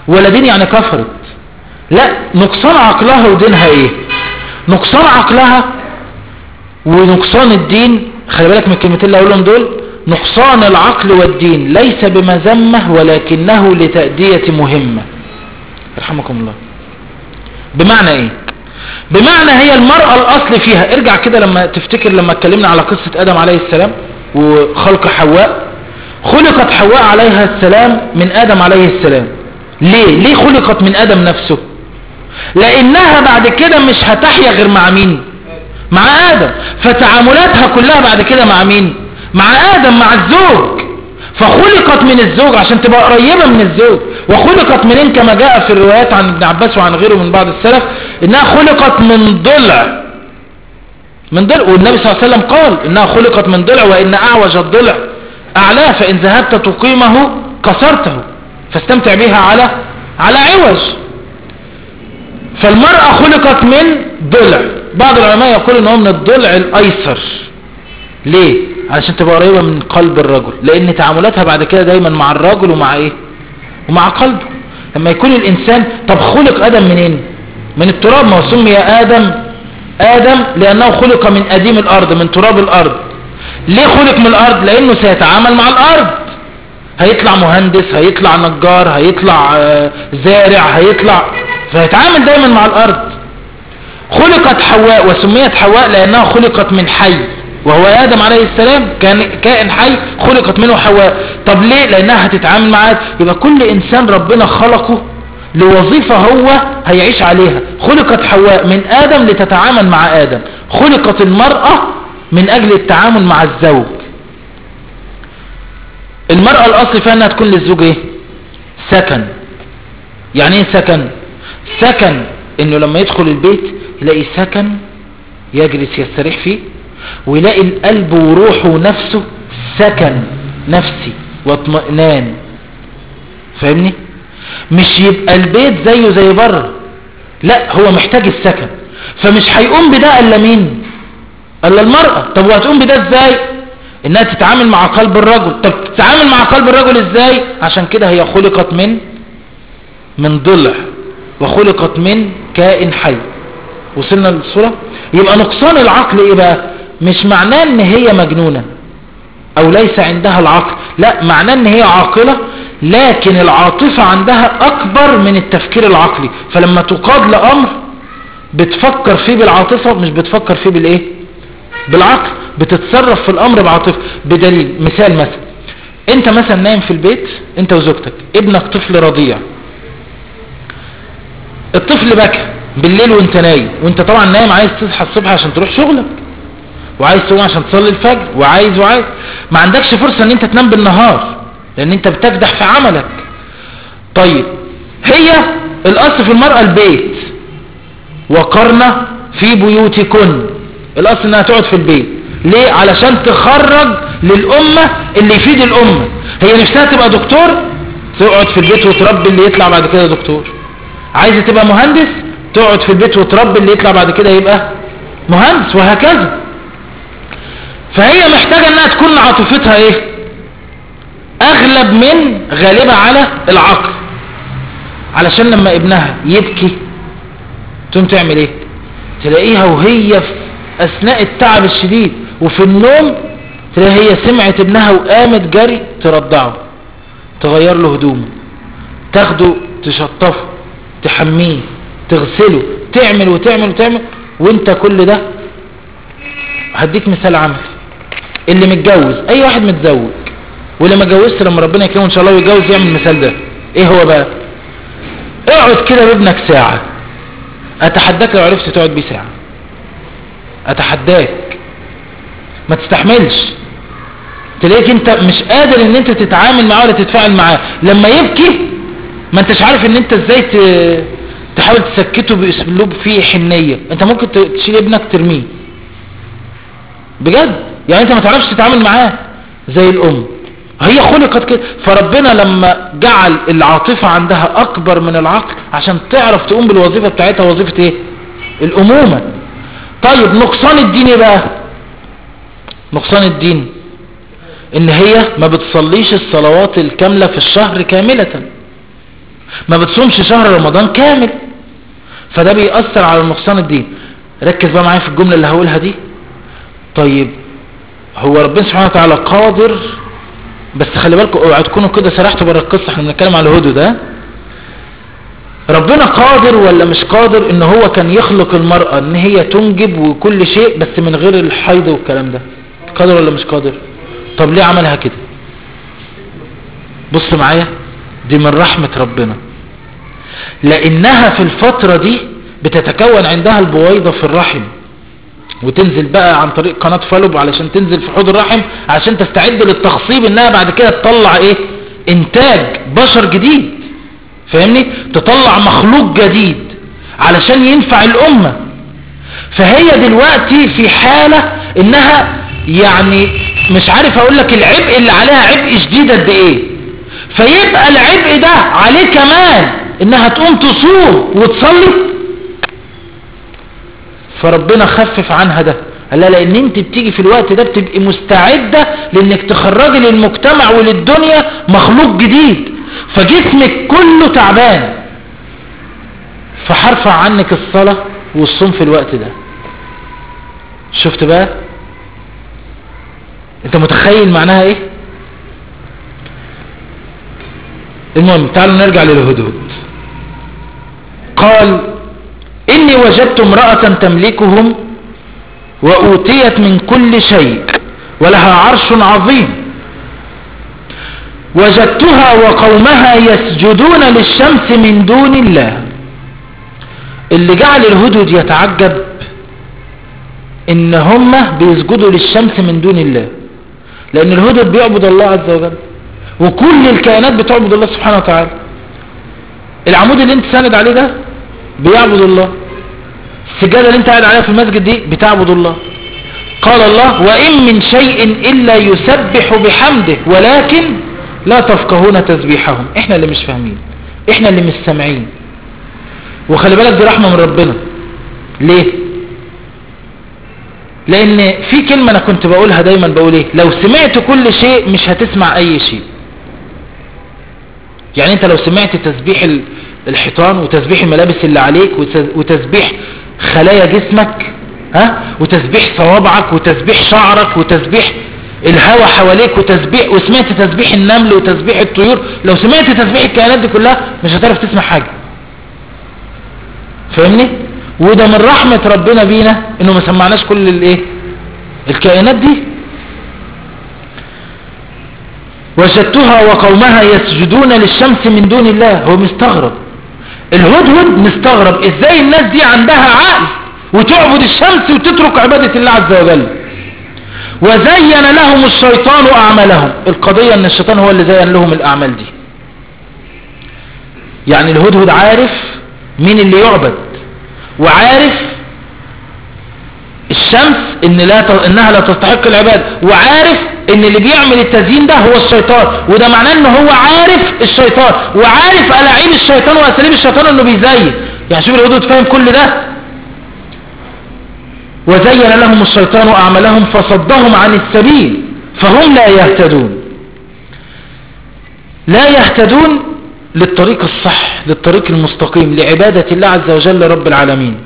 ولا دين يعني كفرت. لا، نقصان عقلها ودينها ايه؟ نقصان عقلها ونقصان الدين، خلي بالك من الكلمتين اللي هقولهم دول، نقصان العقل والدين ليس بمذمة ولكنه لتأدية مهمة. رحمكم الله. بمعنى ايه؟ بمعنى هي المرأة الاصل فيها، ارجع كده لما تفتكر لما اتكلمنا على قصة ادم عليه السلام وخلق حواء. خلقت حواء عليها السلام من ادم عليه السلام. ليه؟ ليه خلقت من ادم نفسه؟ لانها بعد كده مش هتحيا غير مع مين؟ مع ادم. فتعاملاتها كلها بعد كده مع مين؟ مع ادم، مع الزوج. فخلقت من الزوج عشان تبقى قريبة من الزوج. وخلقت منين كما جاء في الروايات عن ابن عباس وعن غيره من بعض السلف، انها خلقت من ضلع، من ضلع. والنبي صلى الله عليه وسلم قال انها خلقت من ضلع، وان اعوج الضلع اعلاه، فان ذهبت تقيمه كسرته، فاستمتع بها على على عوج. فالمرأة خلقت من ضلع. بعض العلماء يقول ان هو من الضلع الايسر. ليه؟ علشان تبقى قريبة من قلب الرجل، لان تعاملاتها بعد كده دايما مع الرجل ومع ايه؟ ومع قلبه. لما يكون الانسان، طب خلق ادم منين؟ من التراب. ما سمي ادم ادم لانه خلق من اديم الارض، من تراب الارض. ليه خلق من الارض؟ لانه سيتعامل مع الارض، هيطلع مهندس، هيطلع نجار، هيطلع زارع، هيطلع، فهيتعامل دايما مع الارض. خلقت حواء وسميت حواء لانها خلقت من حي، وهو آدم عليه السلام كان كائن حي، خلقت منه حواء. طب ليه؟ لأنها هتتعامل معاه. يبقى كل إنسان ربنا خلقه لوظيفة هو هيعيش عليها. خلقت حواء من آدم لتتعامل مع آدم. خلقت المرأة من أجل التعامل مع الزوج. المرأة الأصل فيها أنها تكون للزوج إيه؟ سكن. يعني إيه سكن؟ سكن إنه لما يدخل البيت يلاقي سكن يجلس يستريح فيه، ويلاقي القلب وروحه ونفسه سكن نفسي واطمئنان. فاهمني؟ مش يبقى البيت زيه زي بره، لا، هو محتاج السكن. فمش هيقوم بده الا مين؟ الا المرأة. طب وهتقوم بده ازاي؟ انها تتعامل مع قلب الرجل. طب تتعامل مع قلب الرجل ازاي؟ عشان كده هي خلقت من من ضلع، وخلقت من كائن حي. وصلنا للصورة؟ يبقى نقصان العقل ايه بقى؟ مش معناه ان هي مجنونة او ليس عندها العقل، لا، معناه ان هي عاقلة، لكن العاطفة عندها اكبر من التفكير العقلي. فلما تقاد لامر بتفكر فيه بالعاطفة، مش بتفكر فيه بالايه؟ بالعقل. بتتصرف في الامر بعاطفة. بدليل، مثال مثلا، انت مثلا نايم في البيت انت وزوجتك، ابنك طفل رضيع، الطفل بكى بالليل وانت نايم، وانت طبعا نايم عايز تصحى الصبح عشان تروح شغلك، وعايز تقوم عشان تصلي الفجر، وعايز وعايز ما عندكش فرصة ان انت تنام بالنهار لان انت بتكدح في عملك. طيب، هي الاصل في المرأة البيت، وقرنا في بيوتكن، الاصل انها تقعد في البيت. ليه؟ علشان تخرج للامة اللي يفيد الامة. هي نفسها تبقى دكتور، تقعد في البيت وتربي اللي يطلع بعد كده دكتور. عايزة تبقى مهندس، تقعد في البيت وتربي اللي يطلع بعد كده يبقى مهندس، وهكذا. فهي محتاجة انها تكون عاطفتها ايه؟ اغلب من غالبة على العقل، علشان لما ابنها يبكي تقوم تعمل ايه؟ تلاقيها وهي في اثناء التعب الشديد وفي النوم، تلاقيها هي سمعت ابنها وقامت جري ترضعه، تغير له هدومه، تاخده تشطفه، تحميه، تغسله، تعمل وتعمل وتعمل. وانت كل ده، هديك مثال عملي، اللي متجوز، اي واحد متزوج واللي ما اتجوزش لما ربنا يكرمه ان شاء الله ويتجوز يعمل المثال ده. ايه هو بقى؟ اقعد كده بابنك ساعة، اتحداك لو عرفت تقعد بيه ساعة، اتحداك، ما تستحملش، تلاقيك انت مش قادر ان انت تتعامل معاه ولا تتفاعل معاه. لما يبكي ما انتش عارف ان انت ازاي تحاول تسكته باسلوب فيه حنية. انت ممكن تشيل ابنك ترميه بجد، يعني انت ما تعرفش تتعامل معاه زي الام. هي خلقت كده. فربنا لما جعل العاطفة عندها اكبر من العقل عشان تعرف تقوم بالوظيفة بتاعتها، وظيفة ايه؟ الامومة. طيب، نقصان الدين بقى، نقصان الدين ان هي ما بتصليش الصلوات الكاملة في الشهر كاملة. ما بتصومش شهر رمضان كامل، فده بيأثر على نقصان الدين. ركز بقى معايا في الجملة اللي هقولها دي. طيب هو ربنا سبحانه وتعالى قادر، بس خلي بالكم اوعوا تكونوا كده سرحتوا بره القصة، احنا بنتكلم على الهدهد ده. ربنا قادر ولا مش قادر ان هو كان يخلق المرأة ان هي تنجب وكل شيء بس من غير الحيض والكلام ده؟ قادر ولا مش قادر؟ طب ليه عملها كده؟ بص معايا، دي من رحمة ربنا، لانها في الفترة دي بتتكون عندها البويضة في الرحم، وتنزل بقى عن طريق قناة فالوب علشان تنزل في حوض الرحم عشان تستعد للتخصيب، انها بعد كده تطلع ايه؟ انتاج بشر جديد، فاهمني؟ تطلع مخلوق جديد علشان ينفع الامة. فهي دلوقتي في حالة انها يعني مش عارف اقول لك العبء اللي عليها عبء شديد قد ايه، فيبقى العبء ده عليه كمان انها تقوم تصوم وتصلي. فربنا خفف عنها ده، قال لا، لان انت بتيجي في الوقت ده بتبقي مستعدة لانك تخرجي للمجتمع وللدنيا مخلوق جديد، فجسمك كله تعبان، فحرفع عنك الصلاة والصوم في الوقت ده. شفت بقى؟ انت متخيل معناها ايه؟ المهم تعالوا نرجع للهدهد. قال إني وجدت امرأة تملكهم وأوتيت من كل شيء ولها عرش عظيم، وجدتها وقومها يسجدون للشمس من دون الله. اللي جعل الهدهد يتعجب إن هم بيسجدوا للشمس من دون الله، لأن الهدهد بيعبد الله عز وجل، وكل الكائنات بتعبد الله سبحانه وتعالى. العمود اللي انت ساند عليه ده بيعبد الله، السجادة اللي انت قاعد عليها في المسجد دي بتعبد الله. قال الله وإن من شيء إلا يسبح بحمده ولكن لا تفقهون تسبيحهم. احنا اللي مش فاهمين، احنا اللي مش سامعين. وخلي بالك دي رحمة من ربنا. ليه؟ لان في كلمة انا كنت بقولها دايما، بقول ايه؟ لو سمعت كل شيء مش هتسمع اي شيء. يعني انت لو سمعت تسبيح الحيطان وتسبيح الملابس اللي عليك وتسبيح خلايا جسمك، ها، وتسبيح صوابعك وتسبيح شعرك وتسبيح الهواء حواليك وتسبيح، وسمعت تسبيح النمل وتسبيح الطيور، لو سمعت تسبيح الكائنات دي كلها مش هتعرف تسمع حاجة. فاهمني؟ وده من رحمة ربنا بينا انه ما سمعناش كل الايه الكائنات دي. وجدتها وقومها يسجدون للشمس من دون الله. هو مستغرب، الهدهد مستغرب ازاي الناس دي عندها عقل وتعبد الشمس وتترك عبادة الله عز وجل. وزين لهم الشيطان اعمالهم. القضية ان الشيطان هو اللي زين لهم الاعمال دي. يعني الهدهد عارف مين اللي يعبد، وعارف الشمس إن لا ت... انها لا تستحق العبادة، وعارف ان اللي بيعمل التزيين ده هو الشيطان، وده معناه ان هو عارف الشيطان وعارف ألاعيب الشيطان واساليب الشيطان انه بيزين. يعني شوف الهدهد فاهم كل ده. وزين لهم الشيطان اعمالهم فصدهم عن السبيل فهم لا يهتدون. لا يهتدون للطريق الصح، للطريق المستقيم لعبادة الله عز وجل رب العالمين.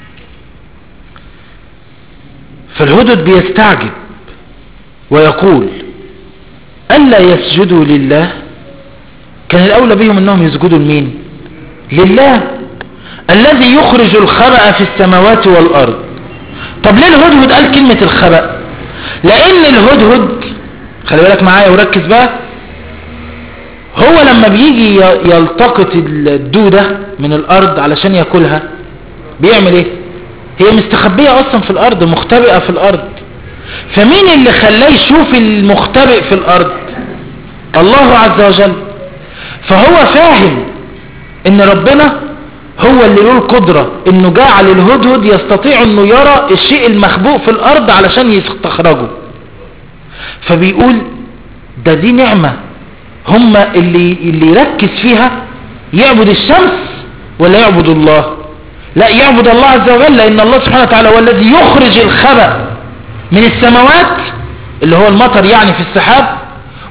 فالهدهد بيستعجب ويقول ألا يسجدوا لله؟ كان الأولى بهم أنهم يسجدوا لمين؟ لله الذي يخرج الخبأ في السماوات والأرض. طب ليه الهدهد قال كلمة الخبأ؟ لأن الهدهد خلي بالك معايا وركز بقى، هو لما بيجي يلتقط الدودة من الأرض علشان يأكلها بيعمل ايه؟ هي مستخبية أصلا في الأرض، مختبئة في الأرض. فمين اللي خلاه يشوف المختبئ في الأرض؟ الله عز وجل. فهو فاهم ان ربنا هو اللي له القدرة انه جعل الهدهد يستطيع انه يرى الشيء المخبوء في الأرض علشان يستخرجه. فبيقول ده دي نعمة، هم اللي, اللي يركز فيها يعبد الشمس ولا يعبد الله؟ لا، يعبد الله عز وجل، لأن الله سبحانه وتعالى هو الذي يخرج الخبأ من السماوات اللي هو المطر يعني في السحاب،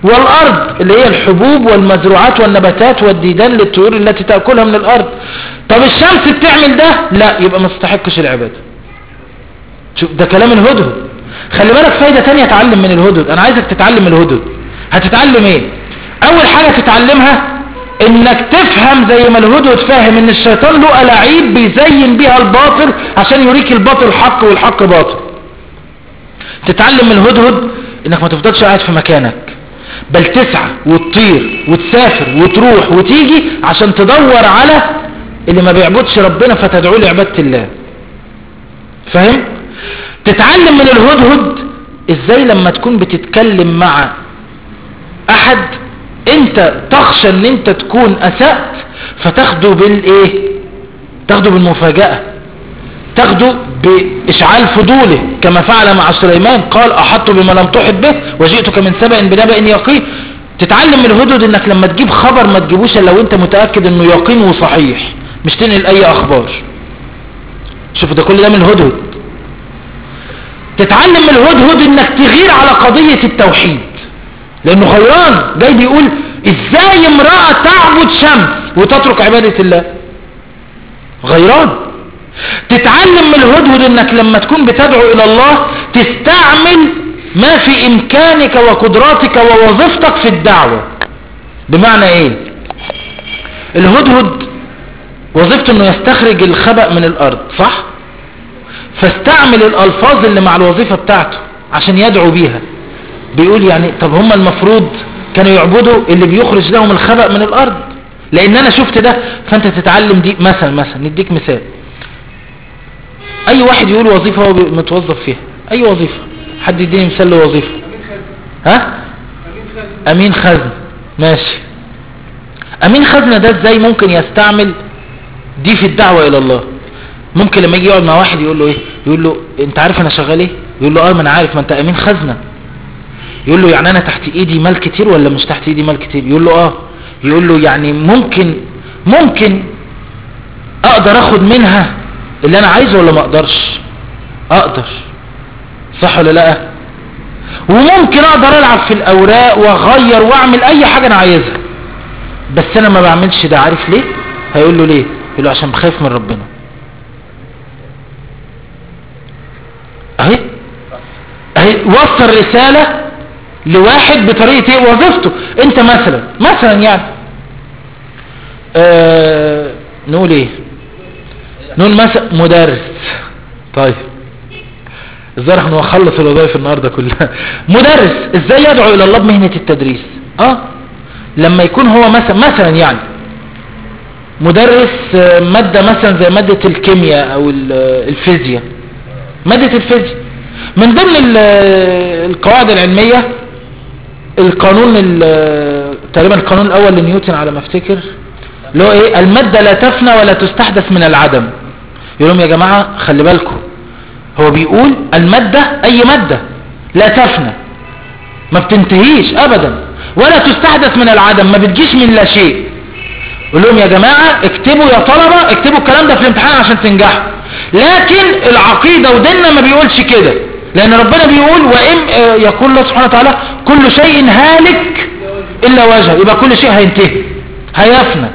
والأرض اللي هي الحبوب والمزروعات والنباتات والديدان للطيور التي تأكلها من الأرض. طب الشمس بتعمل ده؟ لا، يبقى ما تستحقش العبادة. شوف ده كلام الهدهد. خلي بالك فايدة تانية اتعلم من الهدهد. انا عايزك تتعلم الهدهد. هتتعلم ايه؟ اول حاجة تتعلمها انك تفهم زي ما الهدهد فاهم ان الشيطان له ألاعيب بيزين بيها الباطل عشان يوريك الباطل حق والحق باطل. تتعلم من الهدهد انك ما تفضلش قاعد في مكانك، بل تسعى وتطير وتسافر وتروح وتيجي عشان تدور على اللي ما بيعبدش ربنا فتدعوه لعبادة الله. فاهم؟ تتعلم من الهدهد ازاي لما تكون بتتكلم مع احد انت تخشى ان انت تكون اسأت فتاخده بالايه، تاخده بالمفاجأة، تاخده باشعال فضوله كما فعل مع سليمان. قال احط بما لم تحط به وجئتك من سبأ بنبأ يقين. تتعلم من الهدهد انك لما تجيب خبر ما تجيبوش الا لو انت متأكد انه يقين وصحيح، مش تنقل اي اخبار. شوف ده كل ده من الهدهد. تتعلم من الهدهد انك تغير على قضية التوحيد، لانه غيران جاي بيقول ازاي امرأة تعبد شمس وتترك عبادة الله. غيران. تتعلم من الهدهد انك لما تكون بتدعو الى الله تستعمل ما في امكانك وقدراتك ووظيفتك في الدعوة. بمعنى ايه؟ الهدهد وظيفته انه يستخرج الخبأ من الارض، صح؟ فاستعمل الالفاظ اللي مع الوظيفة بتاعته عشان يدعو بيها. بيقول يعني طب هم المفروض كانوا يعبدوا اللي بيخرج لهم الخبأ من الارض، لان انا شفت ده. فانت تتعلم دي. مثلا مثلا نديك مثال، اي واحد يقول وظيفة هو متوظف فيها، اي وظيفة. حد يديني مثال لوظيفة. ها؟ امين خزن. ماشي. امين خزنة ده ازاي ممكن يستعمل دي في الدعوة الى الله؟ ممكن لما يجي يقعد مع واحد يقول له ايه، يقول له انت عارف انا شغال ايه؟ يقول له اه ما انا عارف، ما انت امين خزنة. يقول له يعني انا تحت ايدي مال كتير ولا مش تحت ايدي مال كتير؟ يقول له اه. يقول له يعني ممكن ممكن اقدر اخد منها اللي انا عايزه ولا ما اقدرش؟ اقدر. صح ولا لا؟ وممكن اقدر العب في الاوراق واغير واعمل اي حاجة انا عايزها، بس انا ما بعملش ده. عارف ليه؟ هيقول له ليه؟ يقول له عشان بخاف من ربنا. اهي اهي وصل رسالة لواحد بطريقة ايه وظيفته. انت مثلا مثلا يعني آه نقول ايه، نقول مثلا مدرس. طيب الظاهر انه اخلص الوظائف النهارده كلها. مدرس ازاي يدعو الى الله بمهنة التدريس؟ اه لما يكون هو مثلا مثلا يعني مدرس مادة مثلا زي مادة الكيمياء او الفيزياء. مادة الفيزياء من ضمن القواعد العلمية القانون تقريبا القانون الاول لنيوتن على ما افتكر، اللي هو ايه، المادة لا تفنى ولا تستحدث من العدم. يقول لهم يا جماعة خلي بالكم، هو بيقول المادة اي مادة لا تفنى، ما بتنتهيش ابدا، ولا تستحدث من العدم، ما بتجيش من لا شيء. يقول لهم يا جماعة اكتبوا يا طلبة، اكتبوا الكلام ده في الامتحان عشان تنجحوا. لكن العقيدة وديننا ما بيقولش كده، لان ربنا بيقول وإن يقول الله سبحانه وتعالى كل شيء هالك الا وجهه، يبقى كل شيء هينتهي هيفنى.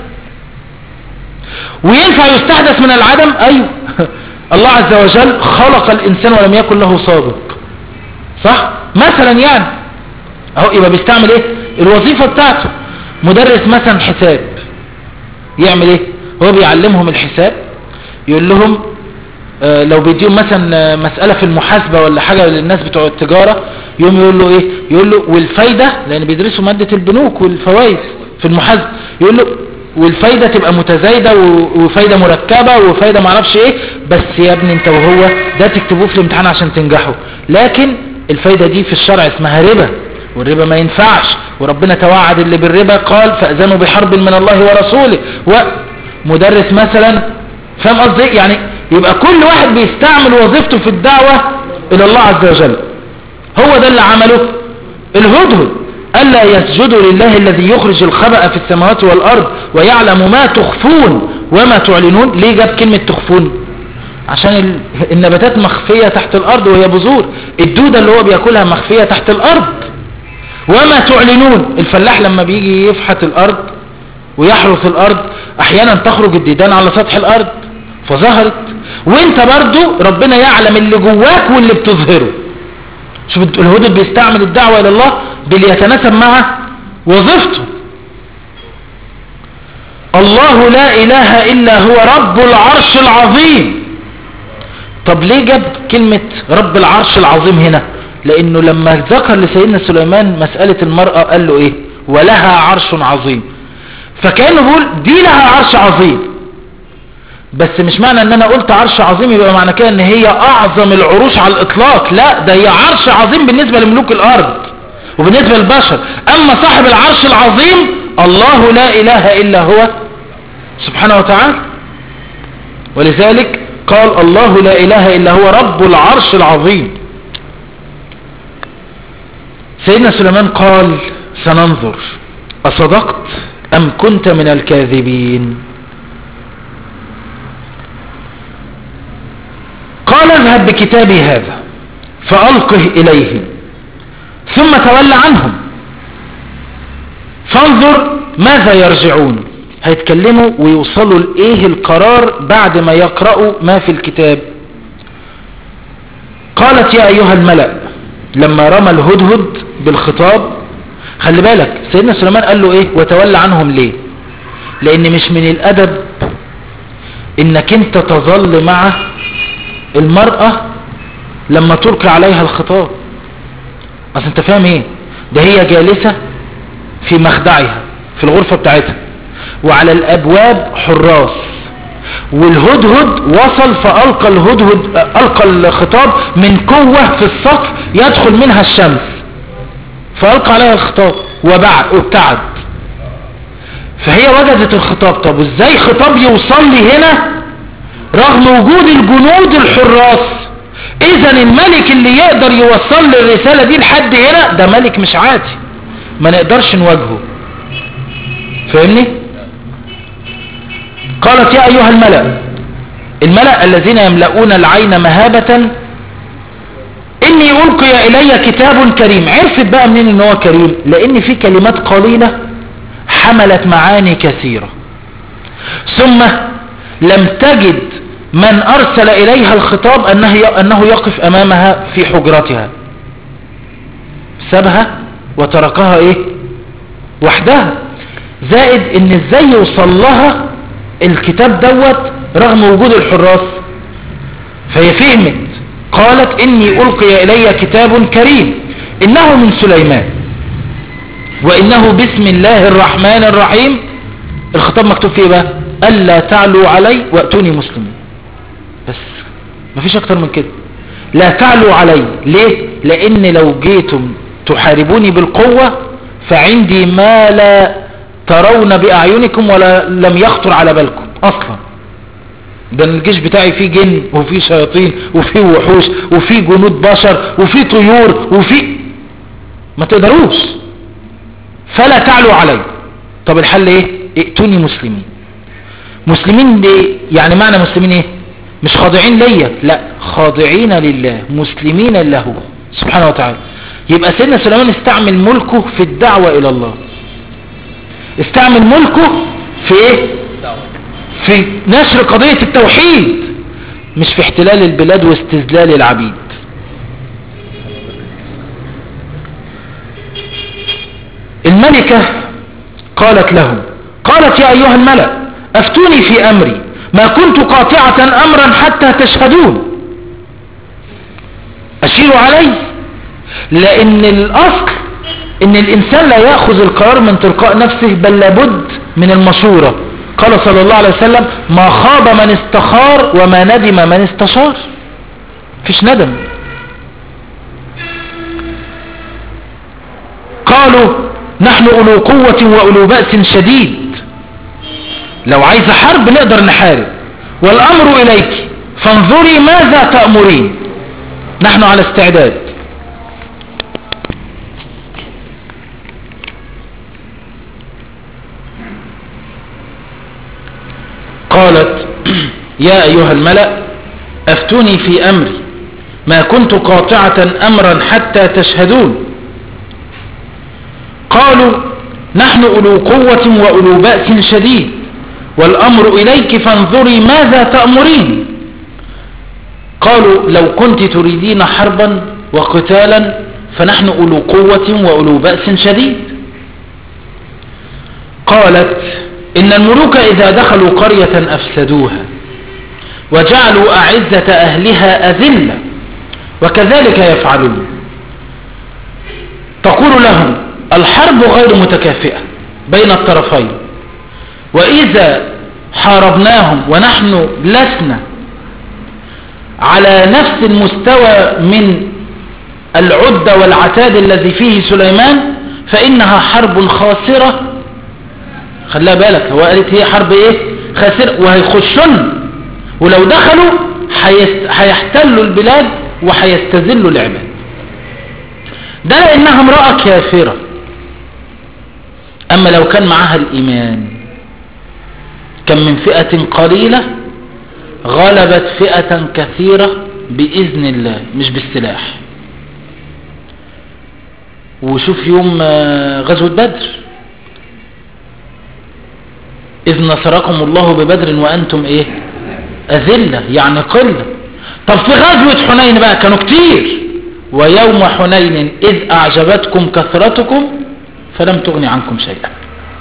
وينفع يستحدث من العدم؟ ايوه. الله عز وجل خلق الانسان ولم يكن له سابق، صح؟ مثلا يعني اهو يبقى بيستعمل ايه الوظيفة بتاعته. مدرس مثلا حساب يعمل ايه؟ هو بيعلمهم الحساب، يقول لهم آه لو بيديهم مثلا مسألة في المحاسبة ولا حاجة للناس بتوع التجارة، يوم يقول له ايه، يقول له والفايدة، لان بيدرسوا مادة البنوك والفوائد في المحاسبة، يقول له والفايدة تبقى متزايدة وفايدة مركبة وفايدة معرفش ايه، بس يا ابني انت وهو ده تكتبوه في الامتحان عشان تنجحوا، لكن الفايدة دي في الشرع اسمها ربا، والربا ما ينفعش، وربنا توعد اللي بالربا قال فأذنوا بحرب من الله ورسوله. ومدرس مثلا فاهم قصدي؟ يعني يبقى كل واحد بيستعمل وظيفته في الدعوة الى الله عز وجل. هو ده اللي عمله الهدهد، ألا يسجدوا لله الذي يخرج الخبأ في السماوات والأرض ويعلم ما تخفون وما تعلنون. ليه جاب كلمة تخفون؟ عشان النباتات مخفية تحت الأرض وهي بذور، الدودة اللي هو بيأكلها مخفية تحت الأرض، وما تعلنون. الفلاح لما بيجي يفحت الارض ويحرث الارض احيانا تخرج الديدان على سطح الارض فظهرت، وانت برضو ربنا يعلم اللي جواك واللي بتظهره. شوف الهدى بيستعمل الدعوة الى الله باليتناسب مع وظيفته. الله لا اله الا هو رب العرش العظيم. طب ليه جاب كلمة رب العرش العظيم هنا؟ لانه لما ذكر لسيدنا سليمان مسألة المرأة قال له ايه؟ ولها عرش عظيم. فكأنه بيقول دي لها عرش عظيم، بس مش معنى ان انا قلت عرش عظيم يبقى معنى كده ان هي اعظم العروش على الاطلاق. لا، ده هي عرش عظيم بالنسبة لملوك الارض وبالنسبة للبشر. اما صاحب العرش العظيم الله لا اله الا هو سبحانه وتعالى. ولذلك قال الله لا اله الا هو رب العرش العظيم. سيدنا سليمان قال سننظر اصدقت ام كنت من الكاذبين. قال اذهب بكتابي هذا فألقه إليهم ثم تولى عنهم فانظر ماذا يرجعون. هيتكلموا ويوصلوا لإيه القرار بعد ما يقرأوا ما في الكتاب. قالت يا أيها الملأ لما رمى الهدهد بالخطاب. خلي بالك سيدنا سليمان قال له إيه وتولى عنهم ليه؟ لأن مش من الأدب إنك أنت تظل مع المرأة لما تلقي عليها الخطاب. اصل انت فاهم ايه؟ ده هي جالسة في مخدعها في الغرفة بتاعتها وعلى الابواب حراس، والهدهد وصل فألقى الهدهد ألقى الخطاب من قوة في السقف يدخل منها الشمس فألقى عليها الخطاب وابتعد. فهي وجدت الخطاب. طب ازاي خطاب يوصل لي هنا رغم وجود الجنود الحراس؟ اذا الملك اللي يقدر يوصل لي الرسالة دي لحد هنا ده ملك مش عادي، ما نقدرش نواجهه. فاهمني؟ قالت يا ايها الملأ، الملأ الذين يملؤون العين مهابة اني القي الي كتاب كريم. عرفت بقى منين ان هو كريم؟ لان في كلمات قليلة حملت معاني كثيرة. ثم لم تجد من أرسل إليها الخطاب أنه أنه يقف أمامها في حجرتها، سابها وتركها إيه وحدها. زائد إن إزاي يوصل لها الكتاب دوت رغم وجود الحراس. فهي فهمت. قالت إني ألقي إلي كتاب كريم إنه من سليمان وإنه بسم الله الرحمن الرحيم. الخطاب مكتوب فيه بقى ألا تعلوا علي وأتوني مسلمين. بس مفيش اكتر من كده. لا تعلوا علي. ليه؟ لان لو جيتم تحاربوني بالقوة فعندي ما لا ترون بأعينكم ولا لم يخطر على بالكم اصلا. ده الجيش بتاعي فيه جن وفيه شياطين وفيه وحوش وفيه جنود بشر وفيه طيور وفيه ما تقدروش. فلا تعلوا علي. طب الحل ايه؟ ائتوني مسلمين. مسلمين ليه؟ يعني معنى مسلمين ايه؟ مش خاضعين ليا، لا خاضعين لله مسلمين له سبحانه وتعالى. يبقى سيدنا سليمان استعمل ملكه في الدعوة الى الله. استعمل ملكه في ايه؟ في نشر قضية التوحيد، مش في احتلال البلاد واستذلال العبيد. الملكة قالت لهم قالت يا ايها الملأ افتوني في امري ما كنت قاطعة امرا حتى تشهدون. اشيروا علي. لان الاصل ان الانسان لا يأخذ القرار من تلقاء نفسه بل لابد من المشورة. قال صلى الله عليه وسلم ما خاب من استخار وما ندم من استشار. فيش ندم. قالوا نحن اولو قوة واولو بأس شديد، لو عايز حرب نقدر نحارب، والامر اليك فانظري ماذا تأمرين. نحن على استعداد. قالت يا ايها الملأ افتوني في امري ما كنت قاطعة امرا حتى تشهدون. قالوا نحن أولو قوة وأولو بأس شديد والأمر إليك فانظري ماذا تأمرين. قالوا لو كنت تريدين حربا وقتالا فنحن أولو قوة وأولو بأس شديد. قالت إن الملوك إذا دخلوا قرية أفسدوها وجعلوا أعزة أهلها أذلة وكذلك يفعلون. تقول لهم الحرب غير متكافئة بين الطرفين، وإذا حاربناهم ونحن لسنا على نفس المستوى من العدة والعتاد الذي فيه سليمان فإنها حرب خاسرة. خليها بالك، هو قالت هي حرب ايه؟ خاسرة، وهيخشن ولو دخلوا هيحتلوا البلاد وهيستذلوا العباد. ده لأنها امرأة كافرة. أما لو كان معها الإيمان كم من فئة قليلة غلبت فئة كثيرة بإذن الله مش بالسلاح. وشوف يوم غزوة بدر إذ نصركم الله ببدر وأنتم إيه؟ أذلة، يعني قلة. طب في غزوة حنين بقى كانوا كتير. ويوم حنين إذ أعجبتكم كثرتكم فلم تغني عنكم شيئا.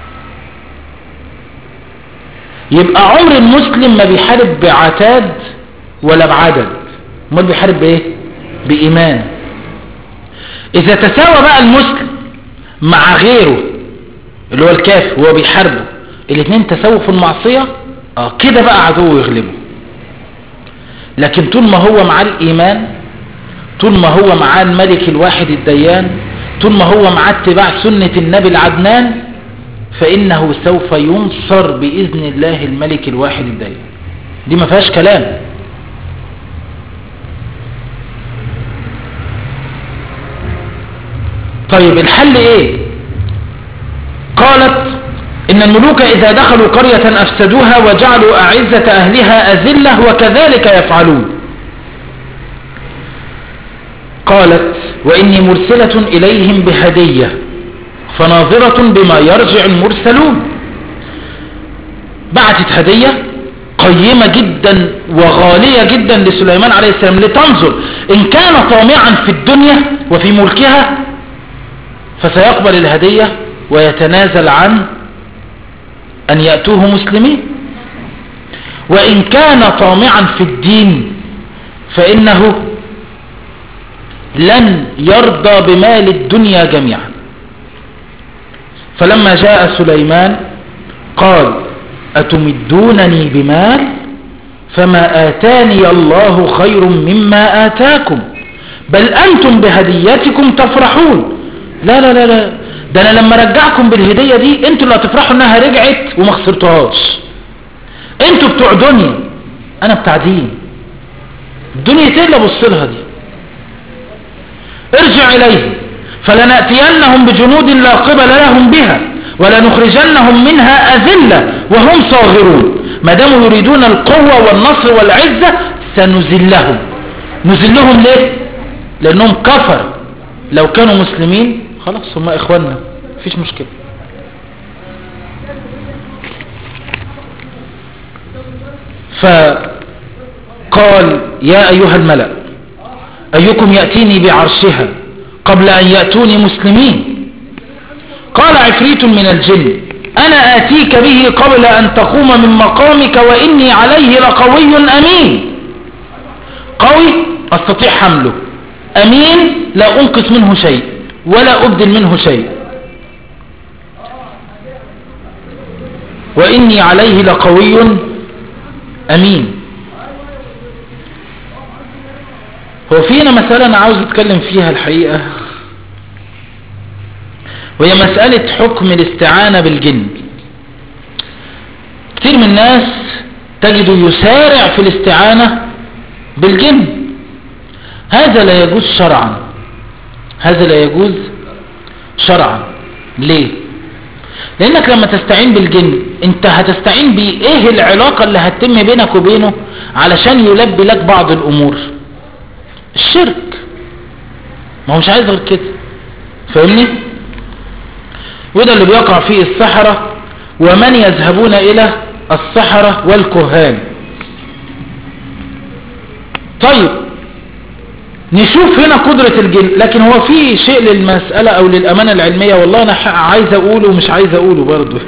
يبقى عمر المسلم ما بيحارب بعتاد ولا بعدد، امال بيحارب بايه؟ بإيمان. إذا تساوى بقى المسلم مع غيره اللي هو الكافر وهو بيحاربه، الاثنين تساووا في المعصية، اه كده بقى عدو يغلبه. لكن طول ما هو مع الإيمان، طول ما هو مع الملك الواحد الديان، طول ما هو مع اتباع سنة النبي العدنان، فإنه سوف ينصر بإذن الله الملك الواحد الديان. دي ما فيهاش كلام. طيب الحل ايه؟ قالت إن الملوك إذا دخلوا قرية أفسدوها وجعلوا أعزة أهلها أذلة وكذلك يفعلون. قالت وإني مرسلة إليهم بهدية فناظرة بما يرجع المرسلون. بعتت هدية قيمة جدا وغالية جدا لسليمان عليه السلام لتنظر إن كان طامعا في الدنيا وفي ملكها فسيقبل الهدية ويتنازل عن أن يأتوه مسلمين، وإن كان طامعا في الدين فإنه لن يرضى بمال الدنيا جميعا. فلما جاء سليمان قال أتمدونني بمال فما آتاني الله خير مما آتاكم بل أنتم بهديتكم تفرحون. لا لا لا لا، ده أنا لما رجعكم بالهدية دي انتوا اللي هتفرحوا انها رجعت وما خسرتوهاش. انتوا بتوع دنيا، انا بتاع دين. الدنيا تقل ابص لها دي. ارجع اليهم فلنأتينهم بجنود لا قبل لهم بها ولنخرجنهم منها أذلة وهم صاغرون. ما داموا يريدون القوة والنصر والعزة سنذلهم. نذلهم ليه؟ لأنهم كفر. لو كانوا مسلمين خلاص هم إخواننا مفيش مشكلة. فقال يا أيها الملأ أيكم يأتيني بعرشها قبل أن يأتوني مسلمين؟ قال عفريت من الجن أنا آتيك به قبل أن تقوم من مقامك وإني عليه لقوي أمين. قوي أستطيع حمله، أمين لا أنقص منه شيء ولا أبدل منه شيء. وإني عليه لقوي أمين. هو فينا مسألة أنا عاوز أتكلم فيها الحقيقة، وهي مسألة حكم الاستعانة بالجن. كثير من الناس تجد يسارع في الاستعانة بالجن. هذا لا يجوز شرعا. هذا لا يجوز شرعا. ليه؟ لأنك لما تستعين بالجن انت هتستعين بيه، ايه العلاقة اللي هتتم بينك وبينه علشان يلبي لك بعض الأمور؟ الشرك. ما هو مش عايز غير كده، فاهمني؟ وده اللي بيقع فيه السحرة ومن يذهبون إلى السحرة والكهان. طيب نشوف هنا قدرة الجن. لكن هو في شيء للمسألة أو للأمانة العلمية، والله أنا عايز أقوله ومش عايز أقوله برضو.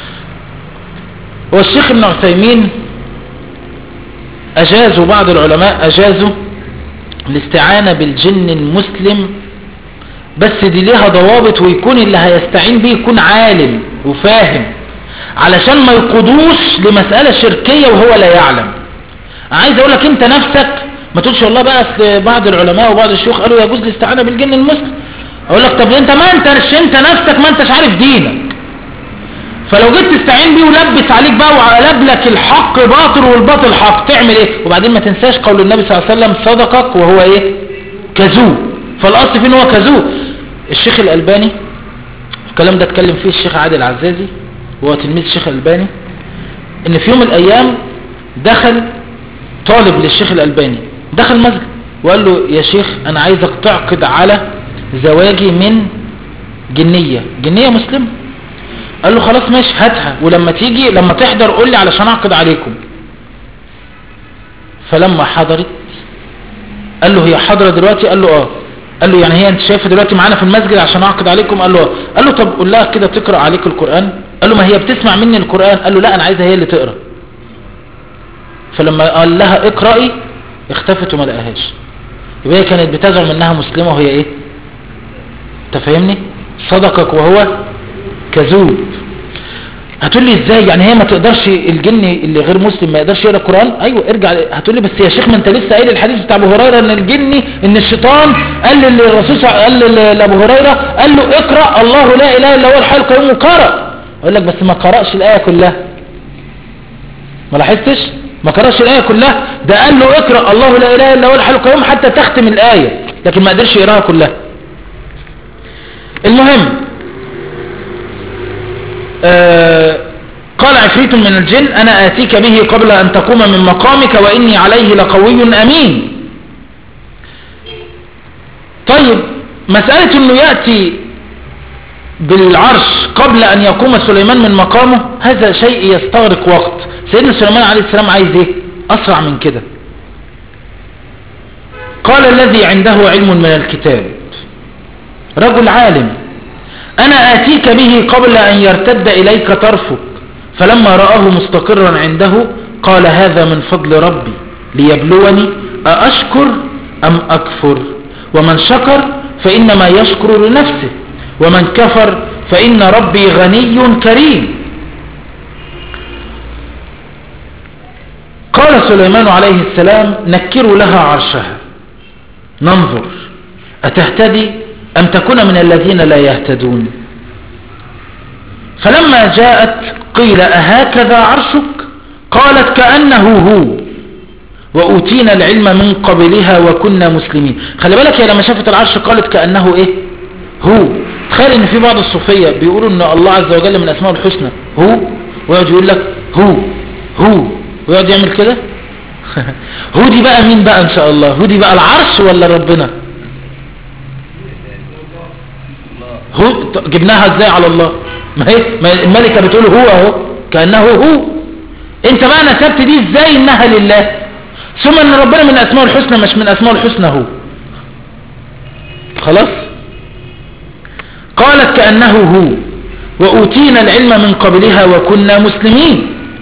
هو الشيخ ابن عثيمين أجازوا، بعض العلماء أجازوا الاستعانة بالجن المسلم، بس دي ليها ضوابط، ويكون اللي هيستعين به يكون عالم وفاهم، علشان ما يقودوش لمسألة شركية وهو لا يعلم. عايز اقول لك انت نفسك ما تقولش والله بقى اصل بعض العلماء وبعض الشيوخ قالوا يجوز الاستعانة بالجن المسلم. اقول لك طب انت ما انتش انت نفسك ما انتش عارف دينك، فلو جيت تستعين بيه ولبس عليك بقى وقلب لك الحق باطل والباطل حق تعمل ايه؟ وبعدين ما تنساش قول النبي صلى الله عليه وسلم صدقك وهو ايه؟ كذوب. فالاصل فين هو كذوب. الشيخ الألباني الكلام ده اتكلم فيه الشيخ عادل عزازي وهو تلميذ الشيخ الألباني، ان في يوم من الايام دخل طالب للشيخ الألباني، دخل مسجد وقال له يا شيخ انا عايزك تعقد على زواجي من جنية جنية مسلم. قال له خلاص ماشي هاتها، ولما تيجي لما تحضر قول لي علشان اعقد عليكم. فلما حضرت قال له هي حاضره دلوقتي؟ قال له اه. قال له يعني هي انت شايفه دلوقتي معانا في المسجد عشان اعقد عليكم؟ قال له اه. قال له طب قول لها كده تقرا عليك القران. قال له ما هي بتسمع مني القران. قال له لا انا عايزها هي اللي تقرا. فلما قال لها اقراي اختفت وما لقاهاش. يبقى هي كانت بتزعم انها مسلمه وهي ايه؟ تفهمني؟ صدقك وهو كذوب. هتقول لي ازاي يعني هي ما تقدرش، الجن اللي غير مسلم ما يقدرش يقرا القران؟ ايوه ارجع. هتقول لي بس يا شيخ ما انت لسه قايل الحديث بتاع ابو هريره ان الجن ان الشيطان قال للرسول قال لابو هريره قال له اقرا الله لا اله الا هو الحي القيوم وقرا. اقول لك بس ما قراش الايه كلها. ما لاحظتش؟ ما قراش الايه كلها، ده قال له اقرا الله لا اله الا هو الحي القيوم حتى تختم الايه، لكن ما قدرش يقراها كلها. المهم آه قال عفريت من الجن أنا آتيك به قبل أن تقوم من مقامك وإني عليه لقوي أمين. طيب مسألة أنه يأتي بالعرش قبل أن يقوم سليمان من مقامه هذا شيء يستغرق وقت. سيدنا سليمان عليه السلام عايز إيه؟ أسرع من كده. قال الذي عنده علم من الكتاب، رجل عالم، أنا آتيك به قبل أن يرتد إليك طرفك. فلما رآه مستقرا عنده قال هذا من فضل ربي ليبلوني أأشكر أم أكفر، ومن شكر فإنما يشكر لنفسه ومن كفر فإن ربي غني كريم. قال سليمان عليه السلام نكروا لها عرشها ننظر أتهتدي أم تكون من الذين لا يهتدون. فلما جاءت قيل أهكذا عرشك قالت كأنه هو وأوتينا العلم من قبلها وكنا مسلمين. خلي بالك يا لما شافت العرش قالت كأنه إيه؟ هو. تخيل ان في بعض الصوفية بيقولوا ان الله عز وجل من اسماء الحسنى هو، ويقعد يقول لك هو هو ويقعد يعمل كده. هو دي بقى مين بقى ان شاء الله؟ هو دي بقى العرش ولا ربنا؟ هو جبناها ازاي على الله؟ ما هي الملكة بتقول هو اهو كأنه هو. انت بقى نسبت دي ازاي انها لله؟ ثم ان ربنا من اسماء الحسنى مش من اسماء الحسنى هو. خلاص. قالت كأنه هو وأوتينا العلم من قبلها وكنا مسلمين.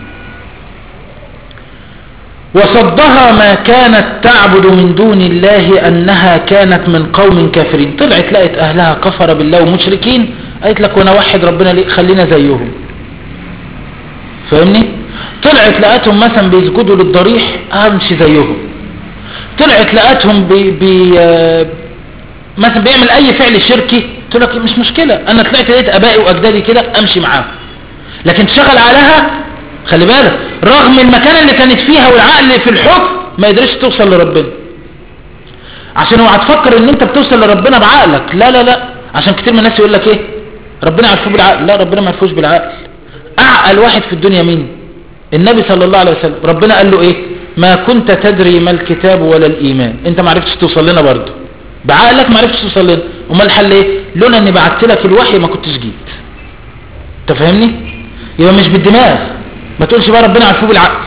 وصدها ما كانت تعبد من دون الله أنها كانت من قوم كافرين. طلعت لقت أهلها كفر بالله ومشركين، قالت لك وانا وحد ربنا ليه خلينا زيهم. فاهمني؟ طلعت لقتهم مثلا بيسجدوا للضريح امشي زيهم. طلعت لقتهم بي بي مثلا بيعمل اي فعل شركي، قلت لك مش مشكلة انا طلعت لقيت ابائي واجدادي كده امشي معاهم. لكن تشغل عليها خلي بالك رغم المكان اللي كانت فيها والعقل في الحكم ما يقدرش توصل لربنا، عشان هو هتفكر ان انت بتوصل لربنا بعقلك. لا لا لا، عشان كتير من الناس يقول لك ايه ربنا عرفوه بالعقل. لا ربنا ما عرفوش بالعقل. اعقل واحد في الدنيا مين؟ النبي صلى الله عليه وسلم. ربنا قال له ايه؟ ما كنت تدري ما الكتاب ولا الايمان. انت ما عرفتش توصل لنا برضه بعقلك، ما عرفتش توصل لنا. امال الحل ايه؟ لولا اني بعت لك الوحي ما كنتش جيت. انت فاهمني؟ يبقى مش بالدماغ، ما تقولش بقى ربنا عرفوه بالعقل.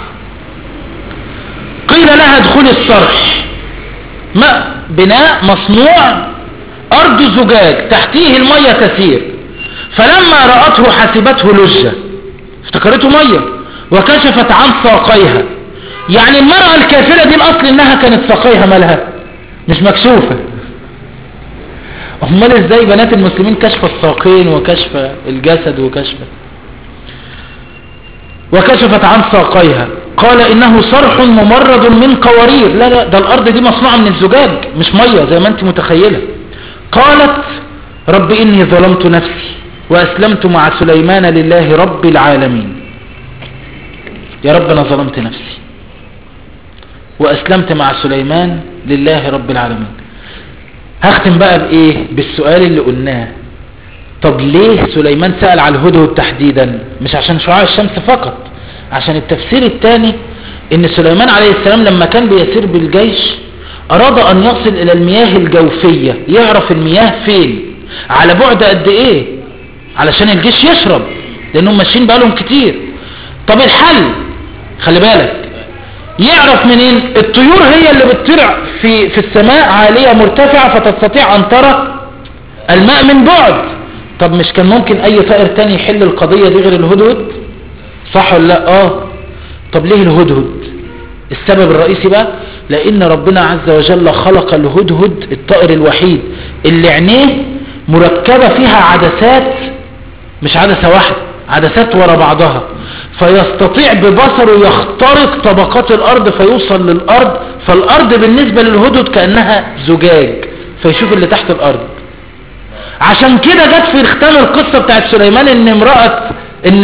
قيل لها ادخلي الصرح، ما بناء مصنوع ارض زجاج تحتيه المية تسير، فلما رأته حسبته لجة، افتكرته مية، وكشفت عن ساقيها. يعني المرأة الكافرة دي الاصل انها كانت ساقيها مالها مش مكشوفة. امال ازاي بنات المسلمين كشف الساقين وكشف الجسد وكشف وكشفت عن ساقيها. قال انه صرح ممرد من قوارير. لا لا، ده الارض دي مصنوعة من الزجاج مش مية زي ما انت متخيلة. قالت رب اني ظلمت نفسي واسلمت مع سليمان لله رب العالمين. يا رب انا ظلمت نفسي واسلمت مع سليمان لله رب العالمين. هختم بقى بايه؟ بالسؤال اللي قلناه. طب ليه سليمان سأل على الهدهد تحديدا؟ مش عشان شعاع الشمس فقط، عشان التفسير الثاني ان سليمان عليه السلام لما كان بيسير بالجيش اراد ان يصل الى المياه الجوفية، يعرف المياه فين على بعد قد ايه علشان الجيش يشرب، لانهم ماشيين بقالهم كتير. طب الحل خلي بالك، يعرف منين؟ الطيور هي اللي بتطير في, في السماء عالية مرتفعة فتستطيع ان ترى الماء من بعد. طب مش كان ممكن اي طائر تاني يحل القضية دي غير الهدهد؟ صح ولا لا؟ اه. طب ليه الهدهد؟ السبب الرئيسي بقى لان ربنا عز وجل خلق الهدهد الطائر الوحيد اللي عينيه مركبة فيها عدسات، مش عدسة واحدة، عدسات ورا بعضها، فيستطيع ببصره يخترق طبقات الارض فيوصل للارض. فالارض بالنسبة للهدهد كأنها زجاج، فيشوف اللي تحت الارض. عشان كده جت في ختام القصة بتاعت سليمان ان امرأة ان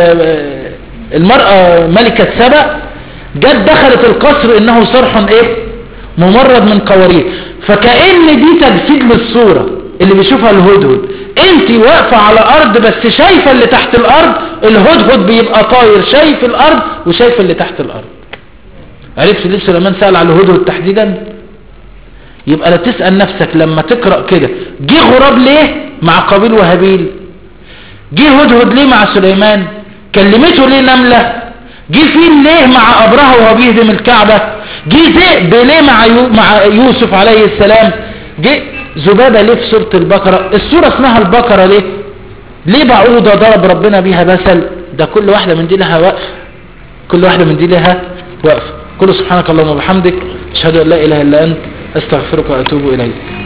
المرأة ملكة سبأ جت دخلت القصر انه صرح ايه ممرد من قوارير. فكأن دي تجسيد للصورة اللي بيشوفها الهدهد. انت واقفة على ارض بس شايفة اللي تحت الارض، الهدهد بيبقى طاير شايف الارض وشايف اللي تحت الارض. عرفت ليه سليمان سأل على الهدهد تحديدا؟ يبقى لا تسأل نفسك لما تقرأ كده جه غراب ليه مع قابيل وهابيل، جه هدهد ليه مع سليمان، كلمته ليه نملة، جه فيل ليه مع أبرهة وهو بيهدم الكعبة، جه ذئب ليه مع يو مع يوسف عليه السلام، جه ذبابة ليه في سورة البقرة. السورة اسمها البقرة ليه؟ ليه بعوضة ضرب ربنا بيها مثل؟ ده كل واحدة من دي لها وقف، كل واحدة من دي لها وقف. كل سبحانك اللهم وبحمدك اشهد ان لا اله الا انت استغفرك واتوب اليك.